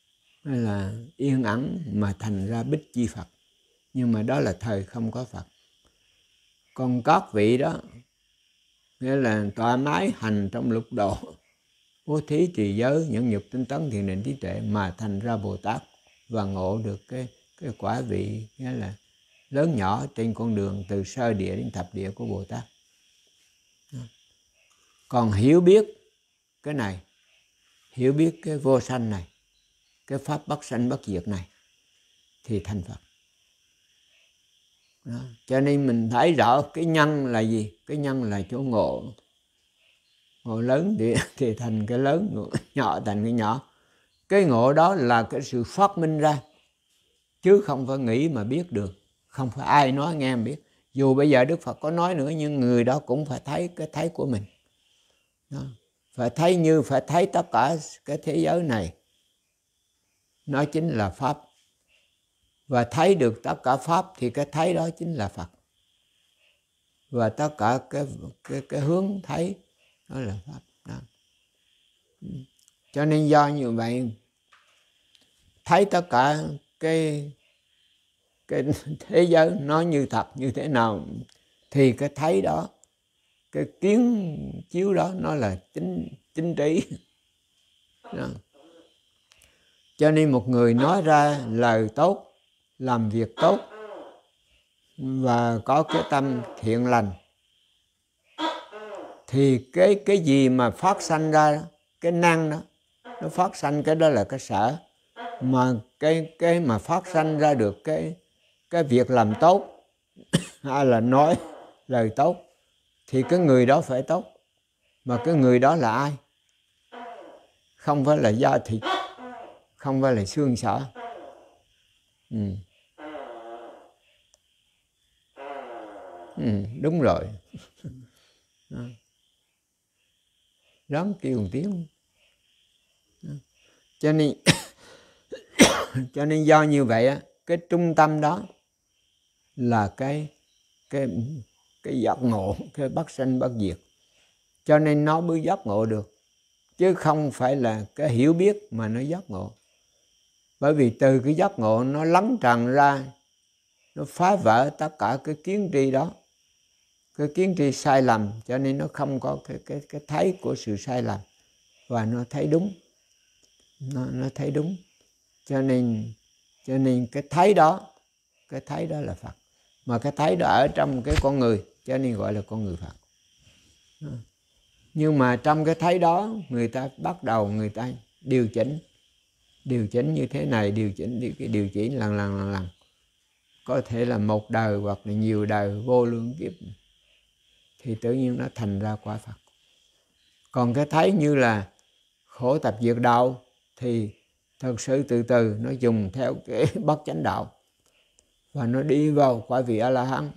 hay là yên ắng mà thành ra Bích Chi Phật. Nhưng mà đó là thời không có Phật. Còn các vị đó nghĩa là thoải mái hành trong lục độ, bố thí trì giới, nhẫn nhục tinh tấn thiền định trí tuệ mà thành ra Bồ Tát và ngộ được cái cái quả vị nghĩa là lớn nhỏ trên con đường từ sơ địa đến thập địa của Bồ Tát. Còn hiểu biết cái này, hiểu biết cái vô sanh này, cái pháp bất sanh bất diệt này thì thành Phật. Đó. Cho nên mình thấy rõ cái nhân là gì? Cái nhân là chỗ ngộ. Ngộ lớn thì, thì thành cái lớn, ngộ nhỏ thành cái nhỏ. Cái ngộ đó là cái sự phát minh ra, chứ không phải nghĩ mà biết được. Không phải ai nói nghe em biết. Dù bây giờ Đức Phật có nói nữa, nhưng người đó cũng phải thấy cái thấy của mình. Đó. Phải thấy như phải thấy tất cả cái thế giới này nó chính là Pháp. Và thấy được tất cả Pháp thì cái thấy đó chính là Phật. Và tất cả cái, cái, cái hướng thấy đó là Pháp. Đó. Cho nên do như vậy, thấy tất cả cái, cái thế giới nó như thật như thế nào thì cái thấy đó, cái kiến chiếu đó nó là chính, chính trí. Đó. Cho nên một người nói ra lời tốt, làm việc tốt và có cái tâm thiện lành thì cái, cái gì mà phát sanh ra, cái năng đó, nó phát sanh cái đó là cái sở. Mà cái, cái mà phát sanh ra được cái, cái việc làm tốt hay là nói lời tốt thì cái người đó phải tốt. Mà cái người đó là ai? Không phải là da thịt, không phải là xương sở. Ừ. Ừ, đúng rồi. Ráng kêu một tiếng. Cho nên cho nên do như vậy á, cái trung tâm đó là cái cái cái giác ngộ, cái bất sanh bất diệt. Cho nên nó mới giác ngộ được, chứ không phải là cái hiểu biết mà nó giác ngộ. Bởi vì từ cái giác ngộ nó lắng tràn ra, nó phá vỡ tất cả cái kiến tri đó, cái kiến tri sai lầm, cho nên nó không có cái cái cái thấy của sự sai lầm và nó thấy đúng, nó nó thấy đúng. Cho nên cho nên cái thấy đó, cái thấy đó là Phật. Mà cái thấy đó ở trong cái con người, cho nên gọi là con người Phật. Nhưng mà trong cái thấy đó, người ta bắt đầu người ta điều chỉnh, điều chỉnh như thế này, điều chỉnh điều chỉnh lần lần lần lần. Có thể là một đời hoặc là nhiều đời, vô lượng kiếp, thì tự nhiên nó thành ra quả Phật. Còn cái thấy như là khổ tập diệt đạo thì thật sự từ từ nó dùng theo cái bất chánh đạo và nó đi vào quả vị A-la-hán.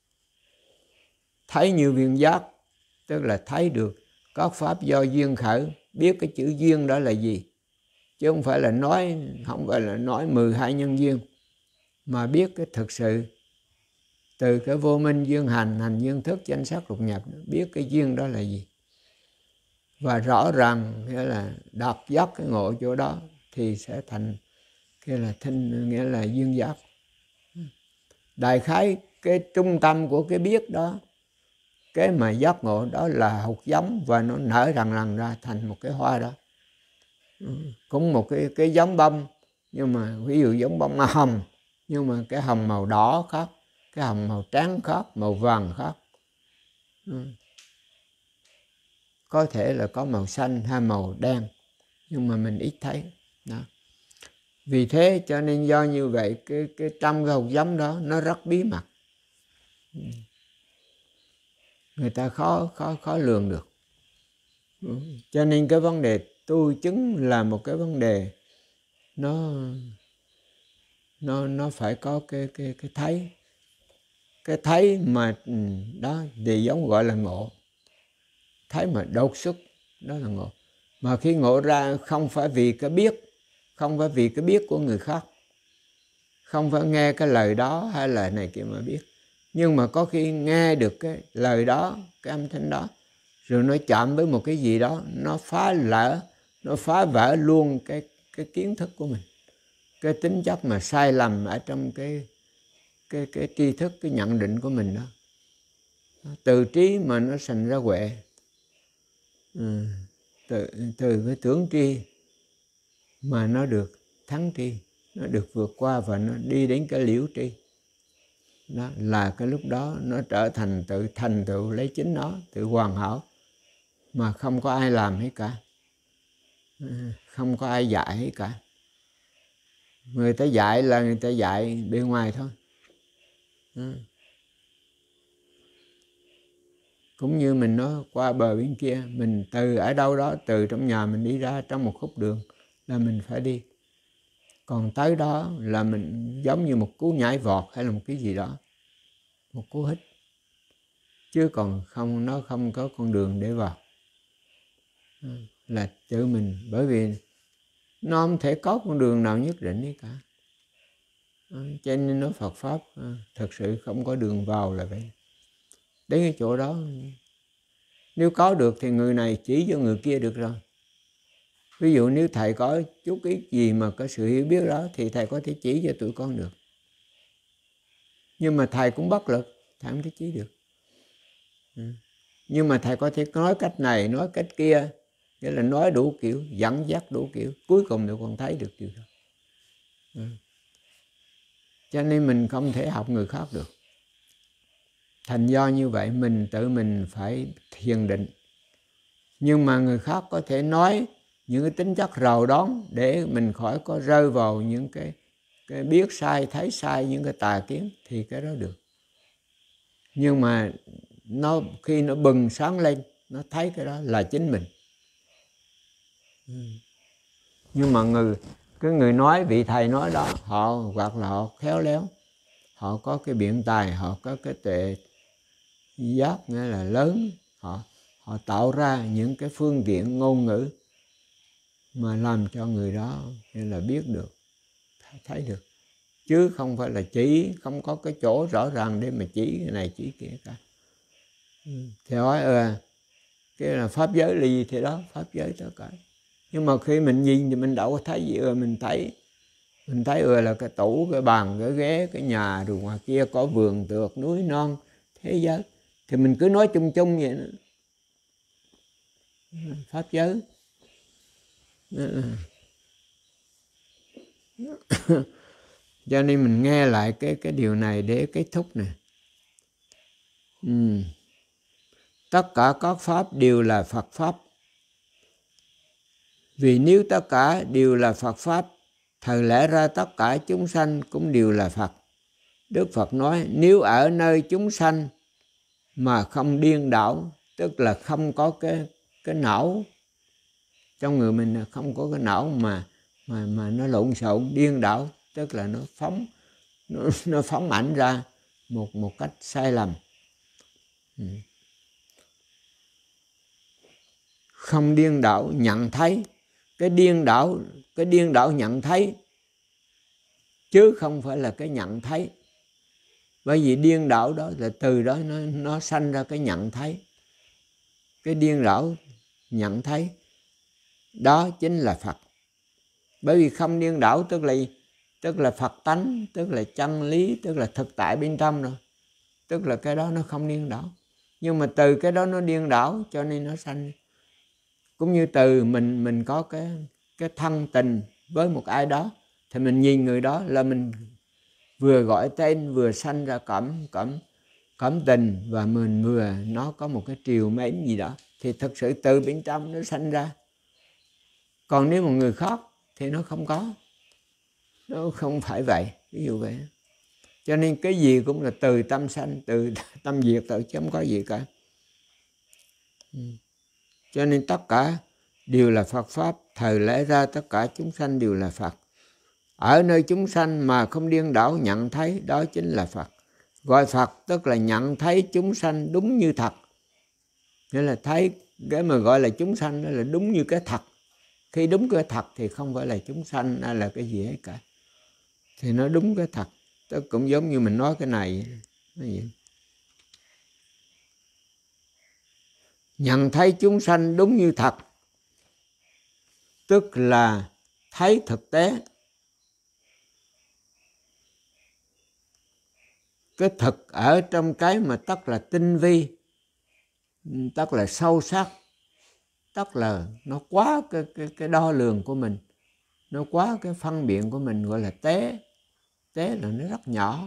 Thấy như viên giác, tức là thấy được các pháp do duyên khởi, biết cái chữ duyên đó là gì, chứ không phải là nói, không phải là nói mười hai nhân duyên, mà biết cái thực sự từ cái vô minh duyên hành, hành duyên thức, chánh sắc lục nhập, biết cái duyên đó là gì. Và rõ ràng nghĩa là đạt giác cái ngộ chỗ đó thì sẽ thành cái là thinh, nghĩa là duyên giác. Đại khái cái trung tâm của cái biết đó, cái mà giác ngộ đó là hột giống và nó nở rằn rằn ra thành một cái hoa đó. Cũng một cái, cái giống bông, nhưng mà ví dụ giống bông màu hồng, nhưng mà cái hồng màu đỏ khác, cái hồng màu trắng khác, màu vàng khác. Có thể là có màu xanh hay màu đen, nhưng mà mình ít thấy. Đó. Vì thế cho nên do như vậy, cái, cái trong cái hột giống đó nó rất bí mật. Người ta khó, khó, khó lường được. Cho nên cái vấn đề tu chứng là một cái vấn đề nó nó nó phải có cái cái cái thấy, cái thấy mà đó thì giống gọi là ngộ. Thấy mà đột xuất đó là ngộ. Mà khi ngộ ra không phải vì cái biết, không phải vì cái biết của người khác, không phải nghe cái lời đó hay lời này kia mà biết, nhưng mà có khi nghe được cái lời đó, cái âm thanh đó, rồi nó chạm với một cái gì đó, nó phá lỡ, nó phá vỡ luôn cái cái kiến thức của mình. cái tính chất mà sai lầm ở trong cái cái cái tri thức, cái nhận định của mình đó. Từ trí mà nó thành ra huệ, ừ. từ từ cái tưởng tri mà nó được thắng tri, nó được vượt qua và nó đi đến cái liễu tri. Đó là cái lúc đó nó trở thành tự thành tựu lấy chính nó, tự hoàn hảo mà không có ai làm hết cả, không có ai dạy hết cả. Người ta dạy là người ta dạy bên ngoài thôi. Ừ. Cũng như mình nói qua bờ bên kia, mình từ ở đâu đó, từ trong nhà mình đi ra trong một khúc đường là mình phải đi. Còn tới đó là mình giống như một cú nhảy vọt hay là một cái gì đó, một cú hích. Chứ còn không, nó không có con đường để vào. Là tự mình, bởi vì nó không thể có con đường nào nhất định ấy cả. Cho nên nói Phật Pháp thật sự không có đường vào là vậy. Đến cái chỗ đó, nếu có được thì người này chỉ cho người kia được rồi. Ví dụ nếu thầy có chút ít gì mà có sự hiểu biết đó thì thầy có thể chỉ cho tụi con được. Nhưng mà thầy cũng bất lực, thầy không thể chỉ được. Nhưng mà thầy có thể nói cách này, nói cách kia, nghĩa là nói đủ kiểu, dẫn dắt đủ kiểu, cuối cùng tụi con thấy được điều đó. Ừ. Cho nên mình không thể học người khác được. Thành do như vậy mình tự mình phải thiền định. Nhưng mà người khác có thể nói những cái tính chất rào đón để mình khỏi có rơi vào những cái, cái biết sai, thấy sai, những cái tà kiến thì cái đó được. Nhưng mà nó khi nó bừng sáng lên, nó thấy cái đó là chính mình. Ừ. Nhưng mà người cái người nói, vị thầy nói đó, họ hoặc là họ khéo léo, họ có cái biện tài, họ có cái tuệ giác nghĩa là lớn, họ họ tạo ra những cái phương tiện ngôn ngữ mà làm cho người đó như là biết được, thấy được, chứ không phải là chỉ, không có cái chỗ rõ ràng để mà chỉ cái này chỉ kia cả. Ừ. Thì hỏi ờ cái là pháp giới là gì thì đó, pháp giới tất cả. Nhưng mà khi mình nhìn thì mình đâu có thấy gì, ờ mình thấy mình thấy ờ là cái tủ, cái bàn, cái ghế, cái nhà, rồi ngoài kia có vườn tược, núi non, thế giới, thì mình cứ nói chung chung vậy đó. Pháp giới. Cho nên mình nghe lại cái cái điều này để kết thúc nè. Ừ. Tất cả các pháp đều là Phật pháp. Vì nếu tất cả đều là Phật pháp, thời lẽ ra tất cả chúng sanh cũng đều là Phật. Đức Phật nói nếu ở nơi chúng sanh mà không điên đảo, tức là không có cái cái não trong người mình, không có cái não mà mà mà nó lộn xộn điên đảo, tức là nó phóng nó, nó phóng ảnh ra một một cách sai lầm. Ừ. Không điên đảo nhận thấy, cái điên đảo cái điên đảo nhận thấy chứ không phải là cái nhận thấy. Bởi vì điên đảo đó là từ đó nó nó sanh ra cái nhận thấy. Cái điên đảo nhận thấy đó chính là Phật. Bởi vì không điên đảo tức là tức là Phật tánh, tức là chân lý, tức là thực tại bên trong rồi. Tức là cái đó nó không điên đảo. Nhưng mà từ cái đó nó điên đảo cho nên nó sanh. Cũng như từ mình mình có cái cái thân tình với một ai đó thì mình nhìn người đó là mình vừa gọi tên vừa sanh ra cảm cảm cảm tình, và mình vừa nó có một cái triều mến gì đó thì thực sự từ bên trong nó sanh ra. Còn nếu một người khác thì nó không có, nó không phải vậy, ví dụ vậy. Cho nên cái gì cũng là từ tâm sanh, từ tâm diệt thôi, chứ không có gì cả. Cho nên tất cả đều là Phật pháp, thời lẽ ra tất cả chúng sanh đều là Phật. Ở nơi chúng sanh mà không điên đảo nhận thấy, đó chính là Phật. Gọi Phật tức là nhận thấy chúng sanh đúng như thật. Nghĩa là thấy cái mà gọi là chúng sanh đó là đúng như cái thật. Khi đúng cái thật thì không phải là chúng sanh hay là cái gì hết cả. Thì nó đúng cái thật. Tức cũng giống như mình nói cái này. Vậy. Nhận thấy chúng sanh đúng như thật, tức là thấy thực tế. cái thực ở trong cái mà tất là tinh vi, tất là sâu sắc, tất là nó quá cái, cái, cái đo lường của mình, nó quá cái phân biện của mình, gọi là tế. Tế là nó rất nhỏ.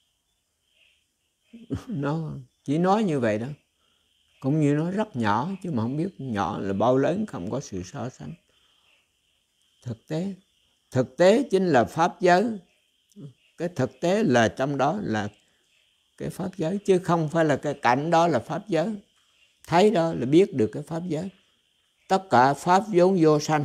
Nó chỉ nói như vậy đó, cũng như nó rất nhỏ, chứ mà không biết nhỏ là bao lớn, không có sự so sánh. Thực tế, thực tế chính là pháp giới. Cái thực tế là trong đó là cái pháp giới, chứ không phải là cái cảnh đó là pháp giới. Thấy đó là biết được cái pháp giới. Tất cả pháp vốn vô sanh.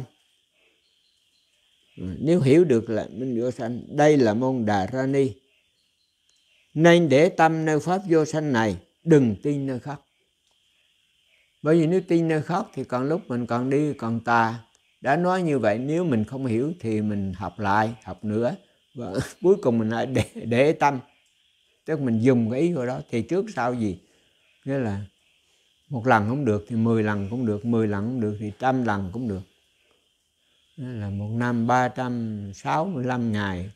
Nếu hiểu được là minh vô sanh, đây là môn Đà Ra Ni. Nên để tâm nơi pháp vô sanh này, đừng tin nơi khác. Bởi vì nếu tin nơi khác thì còn lúc mình còn đi còn tà. Đã nói như vậy, nếu mình không hiểu thì mình học lại, học nữa. Và cuối cùng mình lại để, để tâm. Tức mình dùng cái ý của đó thì trước sau gì. Nghĩa là một lần không được thì mười lần cũng được, mười lần không được thì trăm lần cũng được. Nghĩa là một năm ba trăm sáu mươi lăm ngày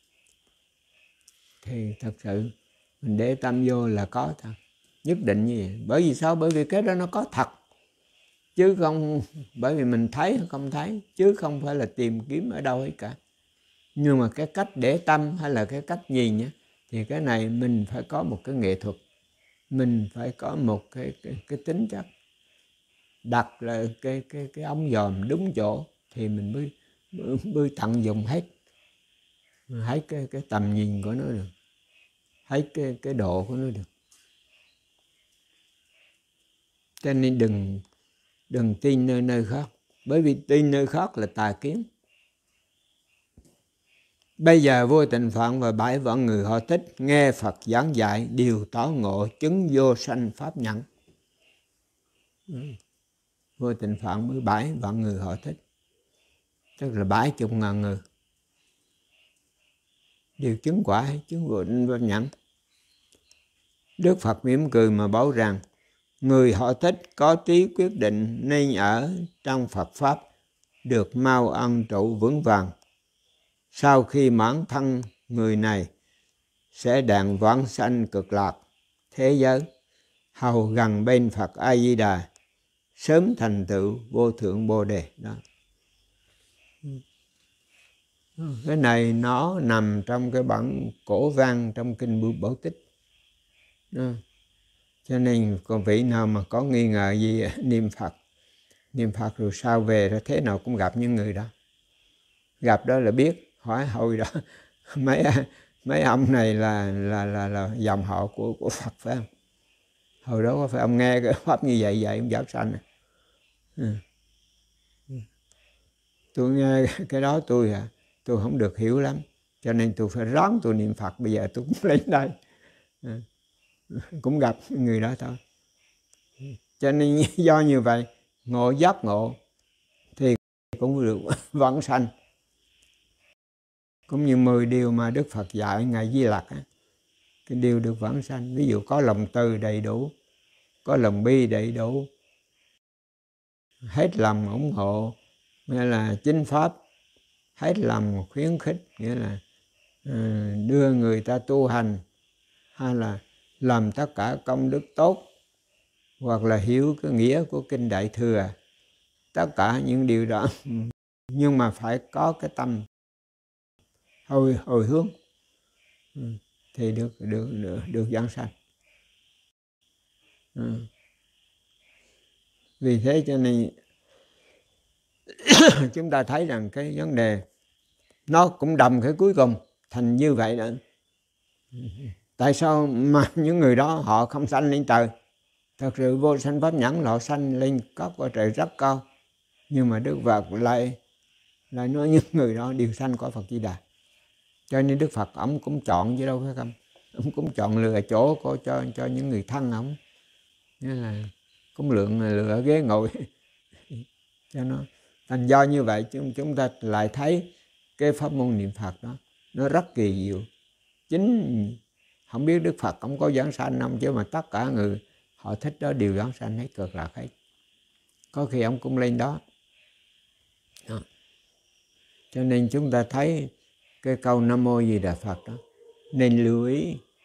thì thật sự mình để tâm vô là có thật. Nhất định như vậy. Bởi vì sao? Bởi vì cái đó nó có thật. Chứ không, bởi vì mình thấy hay không thấy, chứ không phải là tìm kiếm ở đâu ấy cả. Nhưng mà cái cách để tâm hay là cái cách nhìn nhé, thì cái này mình phải có một cái nghệ thuật. Mình phải có một cái, cái, cái tính chất. Đặt là cái, cái, cái ống dòm đúng chỗ thì mình mới, mới, mới tận dụng hết. Hết cái, cái tầm nhìn của nó được. Hết cái, cái độ của nó được. Cho nên đừng, đừng tin nơi nơi khác. Bởi vì tin nơi khác là tà kiến. Bây giờ Vô Tịnh Phạn và bảy vạn người họ Thích nghe Phật giảng dạy đều tỏ ngộ chứng vô sanh pháp nhẫn. Vô Tịnh Phạn với bảy vạn người họ Thích, tức là bảy chục ngàn người đều chứng quả, chứng vô sanh pháp nhẫn. Đức Phật mỉm cười mà bảo rằng người họ Thích có trí quyết định nên ở trong Phật Pháp được mau ăn trụ vững vàng. Sau khi mãn thân người này sẽ đàn vãng sanh cực lạc thế giới, hầu gần bên Phật A Di Đà, sớm thành tựu vô thượng Bồ Đề. Đó. Cái này nó nằm trong cái bản cổ văn trong kinh Bảo Tích. Đó. Cho nên còn vị nào mà có nghi ngờ gì niệm Phật, niệm Phật rồi sao về ra thế nào cũng gặp những người đó. Gặp đó là biết, hỏi hồi đó mấy mấy ông này là là là là dòng họ của của Phật phải không? Hồi đó có phải ông nghe cái pháp như vậy vậy ông giáo sanh. Ừ. Tôi nghe cái đó tôi à, tôi không được hiểu lắm, cho nên tôi phải ráng tôi niệm Phật. Bây giờ tôi cũng lên đây à, cũng gặp người đó thôi. Cho nên do như vậy ngộ giác ngộ thì cũng được vãng sanh. Cũng như mười điều mà Đức Phật dạy Ngài Di Lặc á, cái điều được vãng sanh. Ví dụ có lòng từ đầy đủ, có lòng bi đầy đủ, hết lòng ủng hộ, nghĩa là chính pháp, hết lòng khuyến khích, nghĩa là uh, đưa người ta tu hành, hay là làm tất cả công đức tốt, hoặc là hiểu cái nghĩa của Kinh Đại Thừa. Tất cả những điều đó nhưng mà phải có cái tâm hồi hồi hướng thì được được được được giảng sanh. Ừ. Vì thế cho nên chúng ta thấy rằng cái vấn đề nó cũng đầm cái cuối cùng thành như vậy đó. Tại sao mà những người đó họ không sanh lên trời? Thật sự vô sanh pháp nhẫn họ sanh lên các cõi trời rất cao, nhưng mà Đức Phật lại lại nói những người đó đều sanh cõi Phật Di Đà. Cho nên Đức Phật ông cũng chọn chứ đâu phải không, ông cũng chọn lựa chỗ có cho cho những người thân ông, nghĩa là cũng lượng lựa ghế ngồi cho nó. Thành do như vậy chúng chúng ta lại thấy cái pháp môn niệm Phật đó nó rất kỳ diệu. Chính không biết Đức Phật ông có giảng sanh không, chứ mà tất cả người họ thích đó đều giảng sanh hết, cực lạc hết. Có khi ông cũng lên đó. Đó. Cho nên chúng ta thấy cái câu Nam Mô Di Đà Phật đó nên lưu ý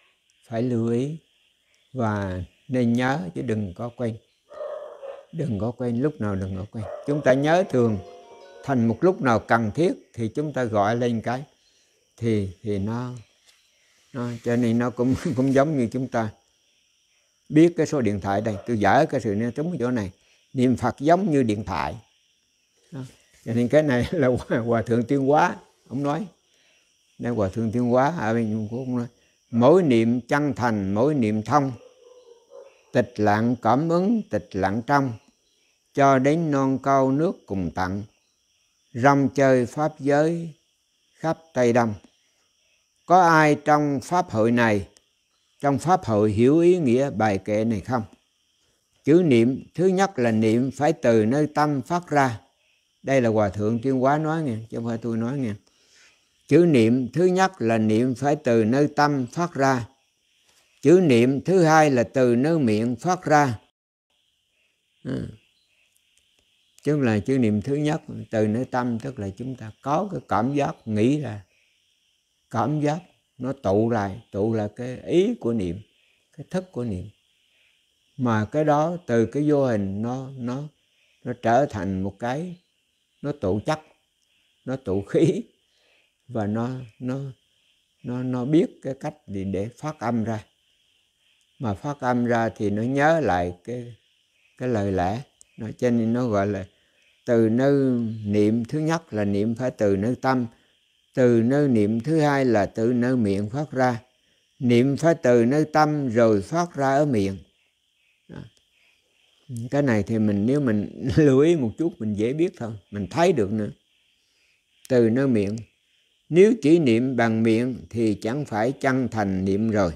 phải lưu ý và nên nhớ chứ đừng có quên. Đừng có quên, lúc nào đừng có quên. Chúng ta nhớ thường thành một lúc nào cần thiết thì chúng ta gọi lên cái thì thì nó nó cho nên nó cũng cũng giống như chúng ta biết cái số điện thoại đây, tôi dở cái sự này trúng cái chỗ này. Niệm Phật giống như điện thoại. Đó. Cho nên cái này là Hòa Thượng Tuyên Hóa ông nói. Đây Hòa Thượng Tuyên Hóa ở bên Trung Quốc ông nói, mỗi niệm chân thành, mỗi niệm thông, tịch lặng cảm ứng, tịch lặng trong, cho đến non cao nước cùng tặng, rong chơi pháp giới khắp Tây Đông. Có ai trong pháp hội này, trong pháp hội hiểu ý nghĩa bài kệ này không? Chữ niệm thứ nhất là niệm phải từ nơi tâm phát ra. Đây là Hòa Thượng Tuyên Hóa nói nghe, chứ không phải tôi nói nghe. Chữ niệm thứ nhất là niệm phải từ nơi tâm phát ra. Chữ niệm thứ hai là từ nơi miệng phát ra. À. Chứ là chữ niệm thứ nhất từ nơi tâm, tức là chúng ta có cái cảm giác nghĩ ra. Cảm giác nó tụ lại, tụ lại cái ý của niệm, cái thức của niệm. Mà cái đó từ cái vô hình nó nó nó trở thành một cái, nó tụ chất, nó tụ khí và nó nó nó nó biết cái cách để, để phát âm ra. Mà phát âm ra thì nó nhớ lại cái cái lời lẽ. Nó cho nên nó gọi là từ nơi niệm thứ nhất là niệm phải từ nơi tâm, từ nơi niệm thứ hai là từ nơi miệng phát ra. Niệm phải từ nơi tâm rồi phát ra ở miệng. Đó. Cái này thì mình nếu mình lưu ý một chút mình dễ biết thôi, mình thấy được nữa. Từ nơi miệng. Nếu chỉ niệm bằng miệng thì chẳng phải chân thành niệm rồi.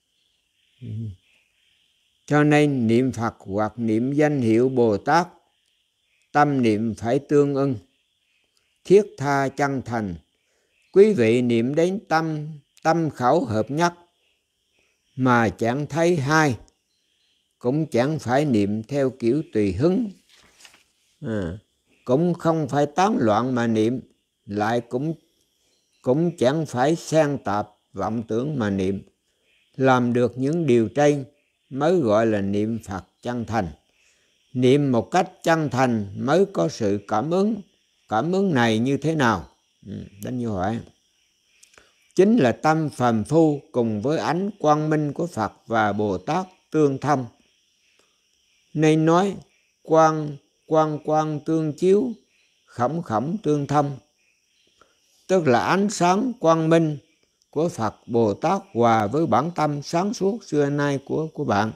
Cho nên niệm Phật hoặc niệm danh hiệu Bồ Tát, tâm niệm phải tương ưng, thiết tha chân thành. Quý vị niệm đến tâm, tâm khẩu hợp nhất, mà chẳng thấy hai, cũng chẳng phải niệm theo kiểu tùy hứng. À, cũng không phải tán loạn mà niệm, lại cũng cũng chẳng phải xen tạp vọng tưởng mà niệm. Làm được những điều trên mới gọi là niệm Phật chân thành. Niệm một cách chân thành mới có sự cảm ứng. Cảm ứng này như thế nào? Ừ, đánh như hỏi. Chính là tâm phàm phu cùng với ánh quang minh của Phật và Bồ Tát tương thông. Nên nói quang quang quang tương chiếu, khổng khổng tương thông. Tức là ánh sáng quang minh của Phật Bồ Tát hòa với bản tâm sáng suốt xưa nay của, của bạn.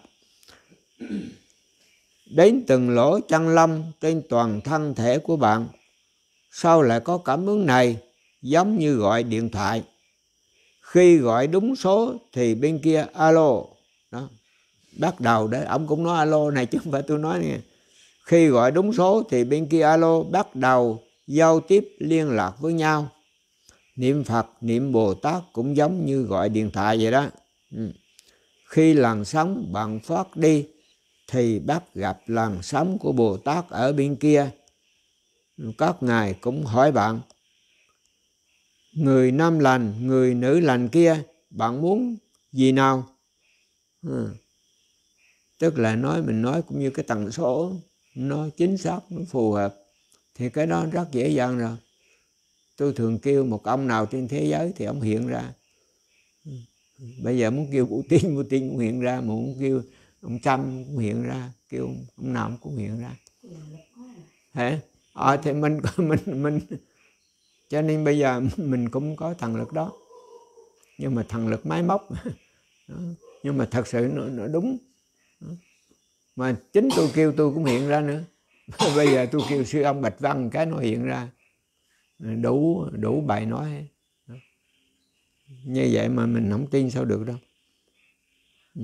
Đến từng lỗ chân lông trên toàn thân thể của bạn. Sao lại có cảm ứng này? Giống như gọi điện thoại. Khi gọi đúng số thì bên kia alo. Đó. Bắt đầu đấy, ông cũng nói alo này chứ không phải tôi nói nghe. Khi gọi đúng số thì bên kia alo bắt đầu giao tiếp liên lạc với nhau. Niệm Phật, niệm Bồ Tát cũng giống như gọi điện thoại vậy đó. Ừ. Khi làn sóng bạn phát đi thì bắt gặp làn sóng của Bồ Tát ở bên kia. Các ngài cũng hỏi bạn, người nam lành, người nữ lành kia, bạn muốn gì nào? Ừ. Tức là nói mình nói cũng như cái tần số nó chính xác, nó phù hợp thì cái đó rất dễ dàng rồi. Tôi thường kêu một ông nào trên thế giới thì ông hiện ra. Bây giờ muốn kêu Putin, Putin cũng hiện ra, mà muốn kêu ông Trump cũng hiện ra, kêu ông nào cũng hiện ra. Hả? À, thì mình mình mình cho nên bây giờ mình cũng có thần lực đó, nhưng mà thần lực máy móc đó. Nhưng mà thật sự nó, nó đúng đó. Mà chính tôi kêu tôi cũng hiện ra nữa. Bây giờ tôi kêu sư ông Bạch Văn cái nó hiện ra, đủ đủ bài nói đó. Như vậy mà mình không tin sao được đâu. Ừ.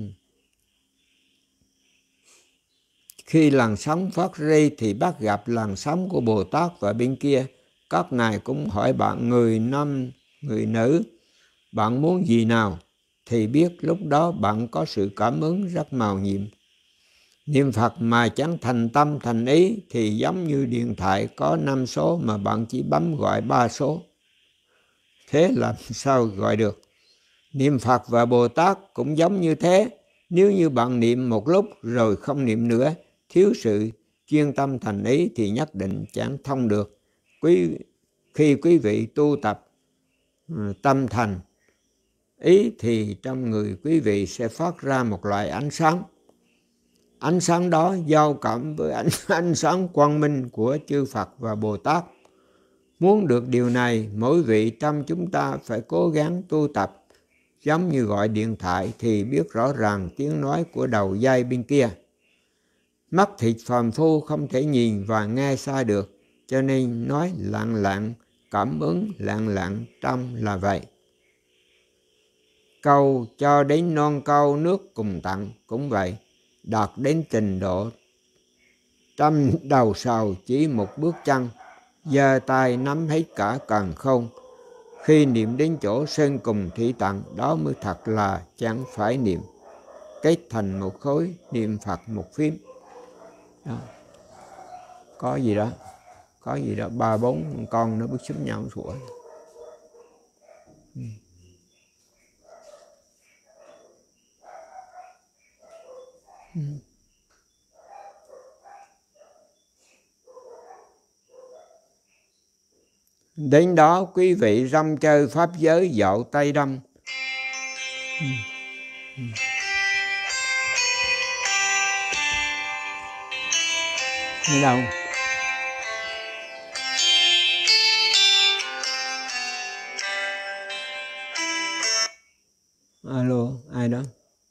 Khi làn sóng phát ra thì bắt gặp làn sóng của Bồ Tát và bên kia. Các ngài cũng hỏi bạn, người nam, người nữ, bạn muốn gì nào? Thì biết lúc đó bạn có sự cảm ứng rất màu nhiệm. Niệm Phật mà chẳng thành tâm thành ý thì giống như điện thoại có năm số mà bạn chỉ bấm gọi ba số. Thế làm sao gọi được? Niệm Phật và Bồ Tát cũng giống như thế. Nếu như bạn niệm một lúc rồi không niệm nữa, thiếu sự chuyên tâm thành ý thì nhất định chẳng thông được. Quý, khi quý vị tu tập tâm thành ý thì trong người quý vị sẽ phát ra một loại ánh sáng. Ánh sáng đó giao cảm với ánh, ánh sáng quang minh của chư Phật và Bồ Tát. Muốn được điều này, mỗi vị trong chúng ta phải cố gắng tu tập. Giống như gọi điện thoại thì biết rõ ràng tiếng nói của đầu dây bên kia. Mắt thịt phàm phu không thể nhìn và nghe xa được, cho nên nói lặng lặng, cảm ứng lặng lặng tâm là vậy. Câu cho đến non câu nước cùng tặng cũng vậy, đạt đến trình độ trăm đầu sào chỉ một bước chân, giơ tay nắm hết cả càn khôn. Khi niệm đến chỗ sơn cùng thủy tận, đó mới thật là chẳng phải niệm, kết thành một khối niệm Phật một phím. Đó. Có gì đó, có gì đó, ba bốn con nó bước xúm nhau sủa. Ừ. Ừ. Đến đó quý vị rong chơi pháp giới dạo Tây Đông. Ừ. Ừ. Đi đâu? Alo, ai đó?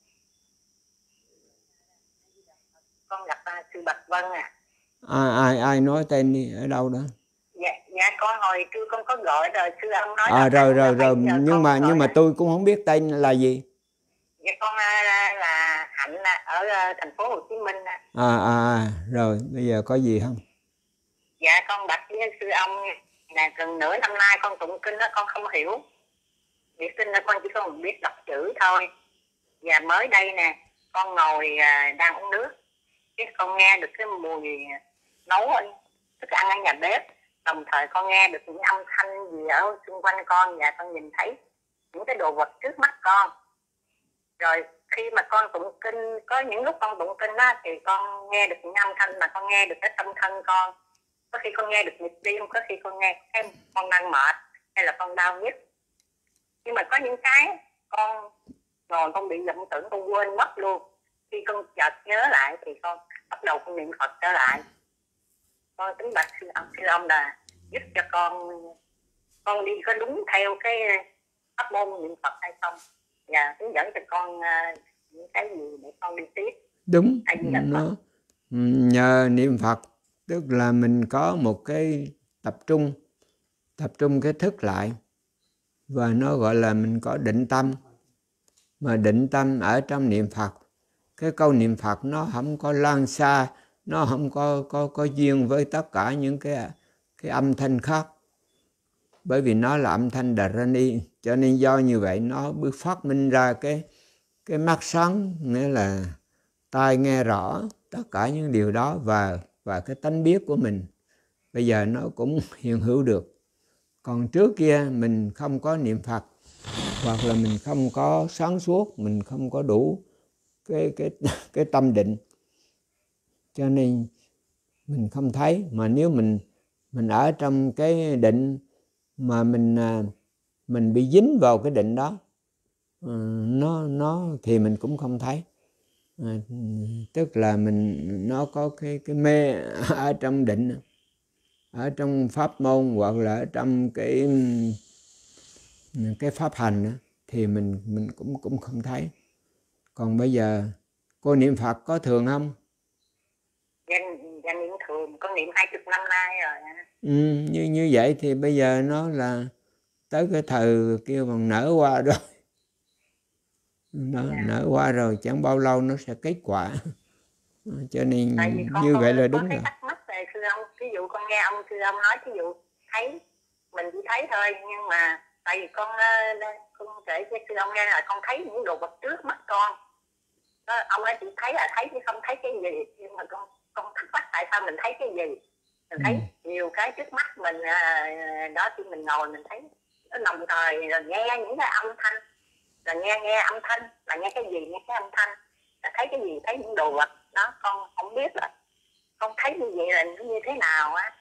Con gặp uh, sư Bạch Vân à. À, ai ai nói tên đi, ở đâu đó? Dạ, dạ con hồi trưa con có gọi rồi, sư ông nói À, là rồi rồi rồi, nhưng mà nhưng mà à. tôi cũng không biết tên là gì. Dạ con uh, là Hạnh là ở uh, thành phố Hồ Chí Minh à. À, à rồi, bây giờ có gì không? Dạ con bạch với sư ông là gần nửa năm nay con tụng kinh đó con không hiểu. Việc kinh là con chỉ có biết đọc chữ thôi. Và mới đây nè, con ngồi uh, đang uống nước, cái con nghe được cái mùi nấu thức ăn ở nhà bếp, đồng thời con nghe được những âm thanh gì ở xung quanh con, và con nhìn thấy những cái đồ vật trước mắt con. Rồi khi mà con tụng kinh, có những lúc con tụng kinh đó thì con nghe được những âm thanh mà con nghe được cái tâm thân con. Có khi con nghe được nhịp tim, có khi con nghe em con đang mệt hay là con đau nhức. Nhưng mà có những cái con ngồi con bị lậm tưởng, con quên mất luôn. Khi con chợt nhớ lại thì con bắt đầu con niệm Phật trở lại. Con tính bạch sư ông, sư ông là giúp cho con con đi có đúng theo cái pháp môn niệm Phật hay không, và hướng dẫn cho con uh, những cái gì để con đi tiếp. Đúng, nó nhờ niệm Phật tức là mình có một cái tập trung, tập trung cái thức lại, và nó gọi là mình có định tâm. Mà định tâm ở trong niệm Phật, cái câu niệm Phật nó không có lan xa, nó không có có có duyên với tất cả những cái cái âm thanh khác, bởi vì nó là âm thanh Đà Ra Ni, cho nên do như vậy nó bước phát minh ra cái cái mắt sáng, nghĩa là tai nghe rõ tất cả những điều đó, và và cái tánh biết của mình bây giờ nó cũng hiện hữu được. Còn trước kia mình không có niệm Phật, hoặc là mình không có sáng suốt, mình không có đủ cái cái cái tâm định, cho nên mình không thấy. Mà nếu mình mình ở trong cái định mà mình mình bị dính vào cái định đó, nó nó thì mình cũng không thấy. À, tức là mình nó có cái cái mê ở trong định, ở trong pháp môn, hoặc là ở trong cái cái pháp hành đó, thì mình mình cũng cũng không thấy. Còn bây giờ cô niệm Phật có thường không? Dạ, dạ niệm thường, con niệm hai chục năm nay rồi. Ừ, như như vậy thì bây giờ nó là tới cái thời kêu bằng nở qua rồi. Nó dạ. Nở qua rồi chẳng bao lâu nó sẽ kết quả. Cho nên như vậy là đúng rồi. Có cái rồi. thắc mắc về sư ông, ví dụ con nghe ông sư ông nói, ví dụ thấy mình chỉ thấy thôi, nhưng mà tại vì con con kể cho sư ông nghe là con thấy những đồ vật trước mắt con đó, ông ấy chỉ thấy là thấy chứ không thấy cái gì. Nhưng mà con con thắc mắc tại sao mình thấy cái gì, mình thấy ừ. nhiều cái trước mắt mình đó, khi mình ngồi mình thấy nó đồng thời rồi nghe những cái âm thanh là nghe nghe âm thanh, là nghe cái gì, nghe cái âm thanh, là thấy cái gì, thấy những đồ vật đó, con không biết là con thấy như vậy là nó như thế nào á.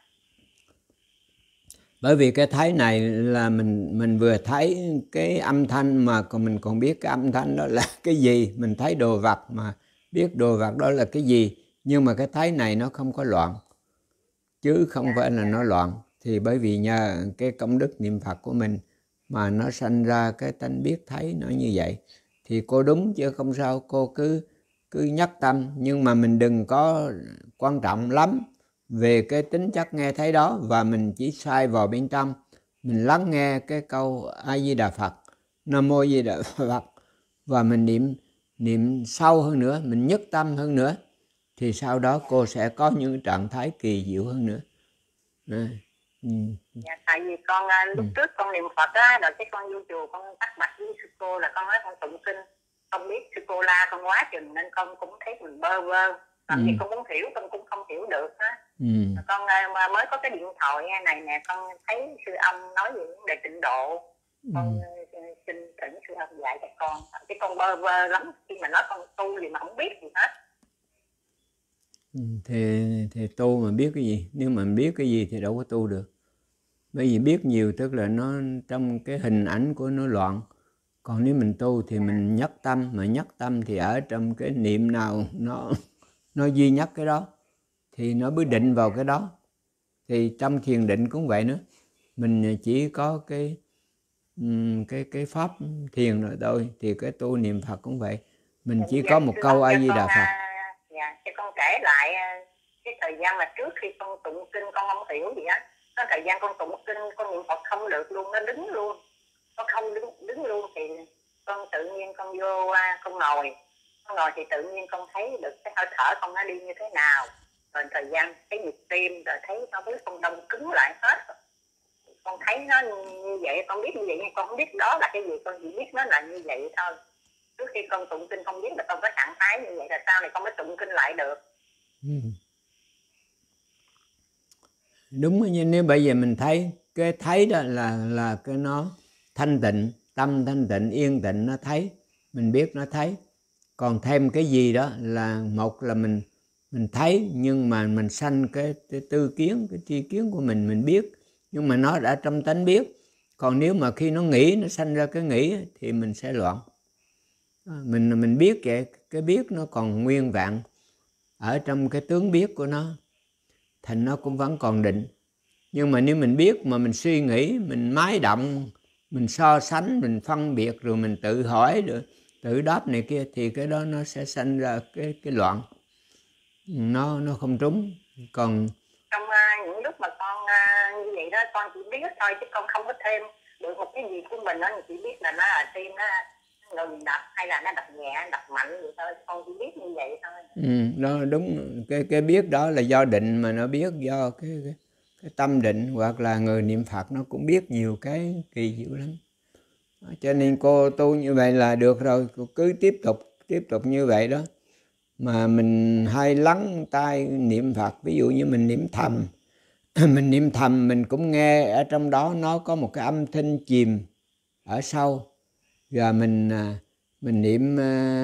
Bởi vì cái thấy này là mình mình vừa thấy cái âm thanh mà còn mình còn biết cái âm thanh đó là cái gì. Mình thấy đồ vật mà biết đồ vật đó là cái gì. Nhưng mà cái thấy này nó không có loạn, chứ không Dạ, phải là dạ. nó loạn. Thì bởi vì nhờ cái công đức niệm Phật của mình mà nó sanh ra cái tánh biết thấy nó như vậy. Thì cô đúng chứ không sao, cô cứ cứ nhắc tâm. Nhưng mà mình đừng có quan trọng lắm về cái tính chất nghe thấy đó, và mình chỉ sai vào bên trong. Mình lắng nghe cái câu A Di Đà Phật, Nam Mô A Di Đà Phật, và mình niệm niệm sâu hơn nữa, mình nhất tâm hơn nữa, thì sau đó cô sẽ có những trạng thái kỳ diệu hơn nữa. À, ừ. Dạ, tại vì con à, lúc Ừ. trước con niệm Phật á, rồi cái con vô chùa con tắt bạch với sư cô là con nói con tụng kinh, không biết sư cô la con quá chừng nên con cũng thấy mình bơ vơ, làm Ừ. gì con muốn hiểu con cũng không hiểu được á. Ừ. Con à, mà mới có cái điện thoại này nè, con thấy sư ông nói về vấn đề tịnh độ, con Ừ. xin thỉnh sư ông dạy cho con, cái con bơ vơ lắm khi mà nói con tu thì mà không biết gì hết. thì thì tu mà biết cái gì? Nếu mà biết cái gì thì đâu có tu được. Bởi vì biết nhiều tức là nó trong cái hình ảnh của nó loạn. Còn nếu mình tu thì mình nhất tâm, mà nhất tâm thì ở trong cái niệm nào nó nó duy nhất cái đó thì nó mới định vào cái đó. Thì trong thiền định cũng vậy nữa, mình chỉ có cái cái cái pháp thiền rồi thôi. Thì cái tu niệm Phật cũng vậy, mình chỉ có một câu A Di Đà Phật. Dạ, cho con kể lại cái thời gian mà trước khi con tụng kinh con không hiểu gì á. Có thời gian con tụng kinh con niệm Phật không được luôn, nó đứng luôn, nó không đứng đứng luôn thì con tự nhiên con vô con ngồi, con ngồi thì tự nhiên con thấy được cái hơi thở con nó đi như thế nào, rồi thời gian cái nhịp tim, rồi thấy nó biết con đông cứng lại hết. Con thấy nó như vậy, con biết như vậy nhưng con không biết đó là cái gì, con chỉ biết nó là như vậy thôi. Trước khi con tụng kinh không biết là con có trạng thái như vậy, là sau này con mới tụng kinh lại được. Ừ. Đúng, như nếu bây giờ mình thấy cái thấy đó là là cái nó thanh tịnh, tâm thanh tịnh yên tịnh, nó thấy, mình biết nó thấy. Còn thêm cái gì đó là một là mình mình thấy nhưng mà mình sanh cái, cái tư kiến, cái tri kiến của mình mình biết, nhưng mà nó đã trong tánh biết. Còn nếu mà khi nó nghĩ, nó sanh ra cái nghĩ thì mình sẽ loạn. Mình mình biết vậy, cái biết nó còn nguyên vẹn ở trong cái tướng biết của nó, thành nó cũng vẫn còn định. Nhưng mà nếu mình biết mà mình suy nghĩ, mình mái động, mình so sánh, mình phân biệt, rồi mình tự hỏi, rồi tự đáp này kia, thì cái đó nó sẽ sanh ra cái cái loạn, nó nó không trúng. Còn trong uh, những lúc mà con uh, như vậy đó, con chỉ biết thôi chứ con không có thêm được một cái gì của mình đó, chỉ biết là nó là tim nó ngừng đập hay là nó đập nhẹ, đập mạnh vậy thôi, con chỉ biết như vậy thôi. Ừ, đó đúng. Cái cái biết đó là do định mà nó biết, do cái, cái cái tâm định, hoặc là người niệm Phật nó cũng biết nhiều cái kỳ diệu lắm. Cho nên cô tu như vậy là được rồi, cô cứ tiếp tục tiếp tục như vậy đó. Mà mình hay lắng tai niệm Phật, ví dụ như mình niệm thầm mình niệm thầm mình cũng nghe ở trong đó nó có một cái âm thanh chìm ở sâu, và mình mình niệm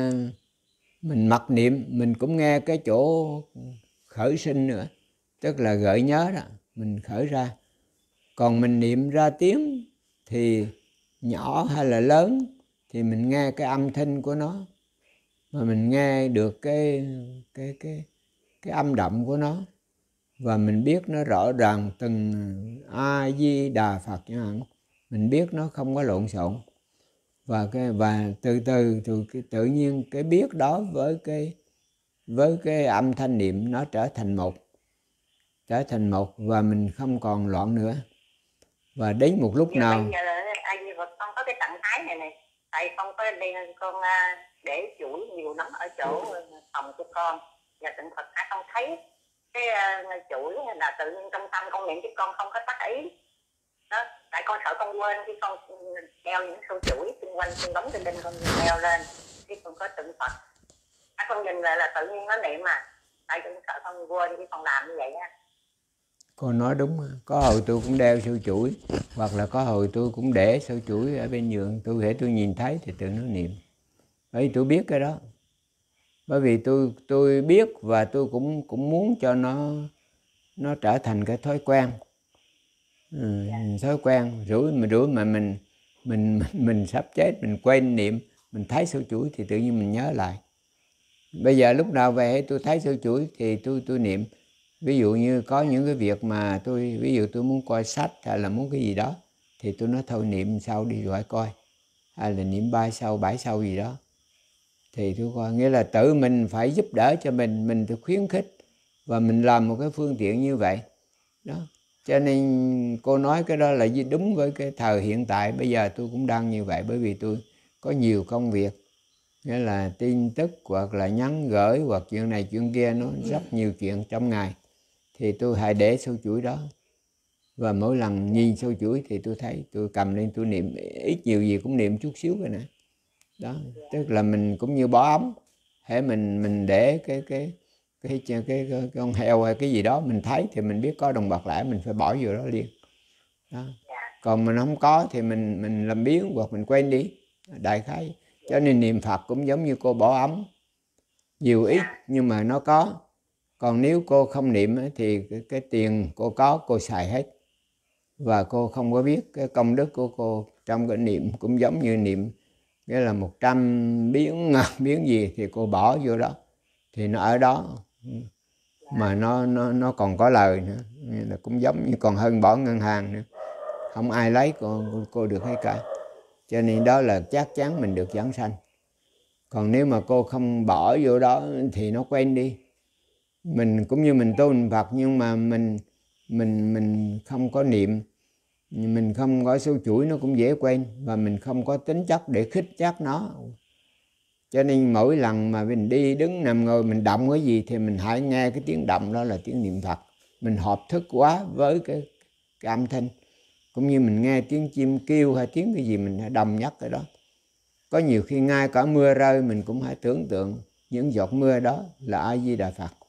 mình mặc niệm mình cũng nghe cái chỗ khởi sinh nữa, tức là gợi nhớ đó, mình khởi ra. Còn mình niệm ra tiếng thì nhỏ hay là lớn thì mình nghe cái âm thanh của nó, mà mình nghe được cái cái cái cái âm đậm của nó, và mình biết nó rõ ràng từng A Di Đà Phật chẳng hạn, mình biết nó không có lộn xộn. Và cái và từ từ từ cái tự nhiên cái biết đó với cái với cái âm thanh niệm nó trở thành một, trở thành một và mình không còn loạn nữa. Và đến một lúc Như nào bây giờ ai như con có cái trạng thái này này, tại con có đi con để chuỗi nhiều lắm ở chỗ phòng của con, và tịnh Phật ai con thấy cái chuỗi là tự nhiên trong tâm con niệm chứ con không có tác ý đó, tại con sợ con quên khi con đeo những sâu chuỗi xung quanh xung đống trên đinh con đeo lên, khi con có tịnh Phật à, con nhìn lại là tự nhiên nó niệm mà, tại con sợ con quên khi con làm như vậy á. Cô nói đúng, có hồi tôi cũng đeo sâu chuỗi, hoặc là có hồi tôi cũng để sâu chuỗi ở bên giường, tôi để tôi nhìn thấy thì tự nó niệm. Bởi vì tôi biết cái đó, bởi vì tôi tôi biết và tôi cũng cũng muốn cho nó nó trở thành cái thói quen. Ừ, thói quen rủi mà rủi mà mình mình mình, mình sắp chết mình quên niệm, mình thấy sâu chuỗi thì tự nhiên mình nhớ lại. Bây giờ lúc nào về tôi thấy sâu chuỗi thì tôi tôi niệm. Ví dụ như có những cái việc mà tôi, ví dụ tôi muốn coi sách hay là muốn cái gì đó thì tôi nói thôi niệm sau đi rồi coi, hay là niệm ba sau bảy sau gì đó thì tôi coi. Nghĩa là tự mình phải giúp đỡ cho mình, mình phải khuyến khích và mình làm một cái phương tiện như vậy đó. Cho nên cô nói cái đó là đúng với cái thời hiện tại. Bây giờ tôi cũng đang như vậy, bởi vì tôi có nhiều công việc, nghĩa là tin tức hoặc là nhắn gửi hoặc chuyện này chuyện kia, nó rất nhiều chuyện trong ngày, thì tôi hãy để sâu chuỗi đó. Và mỗi lần nhìn sâu chuỗi thì tôi thấy, tôi cầm lên tôi niệm, ít nhiều gì cũng niệm chút xíu cái này đó. Tức là mình cũng như bó ống, hễ mình mình để cái cái cái, cái, cái, cái con heo hay cái gì đó mình thấy thì mình biết có đồng bạc lẻ, mình phải bỏ vô đó liền đó. Còn mình không có thì mình mình làm biếng hoặc mình quên đi, đại khái. Cho nên niệm Phật cũng giống như cô bỏ ống, nhiều ít nhưng mà nó có. Còn nếu cô không niệm thì cái, cái tiền cô có cô xài hết, và cô không có biết cái công đức của cô trong cái niệm. Cũng giống như niệm, nghĩa là một trăm biến biến gì thì cô bỏ vô đó thì nó ở đó, mà nó nó nó còn có lời nữa, là cũng giống như còn hơn bỏ ngân hàng nữa, không ai lấy cô cô được hết cả. Cho nên đó là chắc chắn mình được giảng sanh. Còn nếu mà cô không bỏ vô đó thì nó quen đi. Mình cũng như mình tôn Phật nhưng mà mình mình mình không có niệm, mình không có sâu chuỗi, nó cũng dễ quên, và mình không có tính chất để khích chắc nó. Cho nên mỗi lần mà mình đi đứng nằm ngồi mình động cái gì thì mình hãy nghe cái tiếng động đó là tiếng niệm Phật. Mình hợp thức quá với cái, cái âm thanh. Cũng như mình nghe tiếng chim kêu hay tiếng cái gì mình hãy đồng nhất cái đó. Có nhiều khi ngay cả mưa rơi mình cũng hãy tưởng tượng những giọt mưa đó là A Di Đà Phật.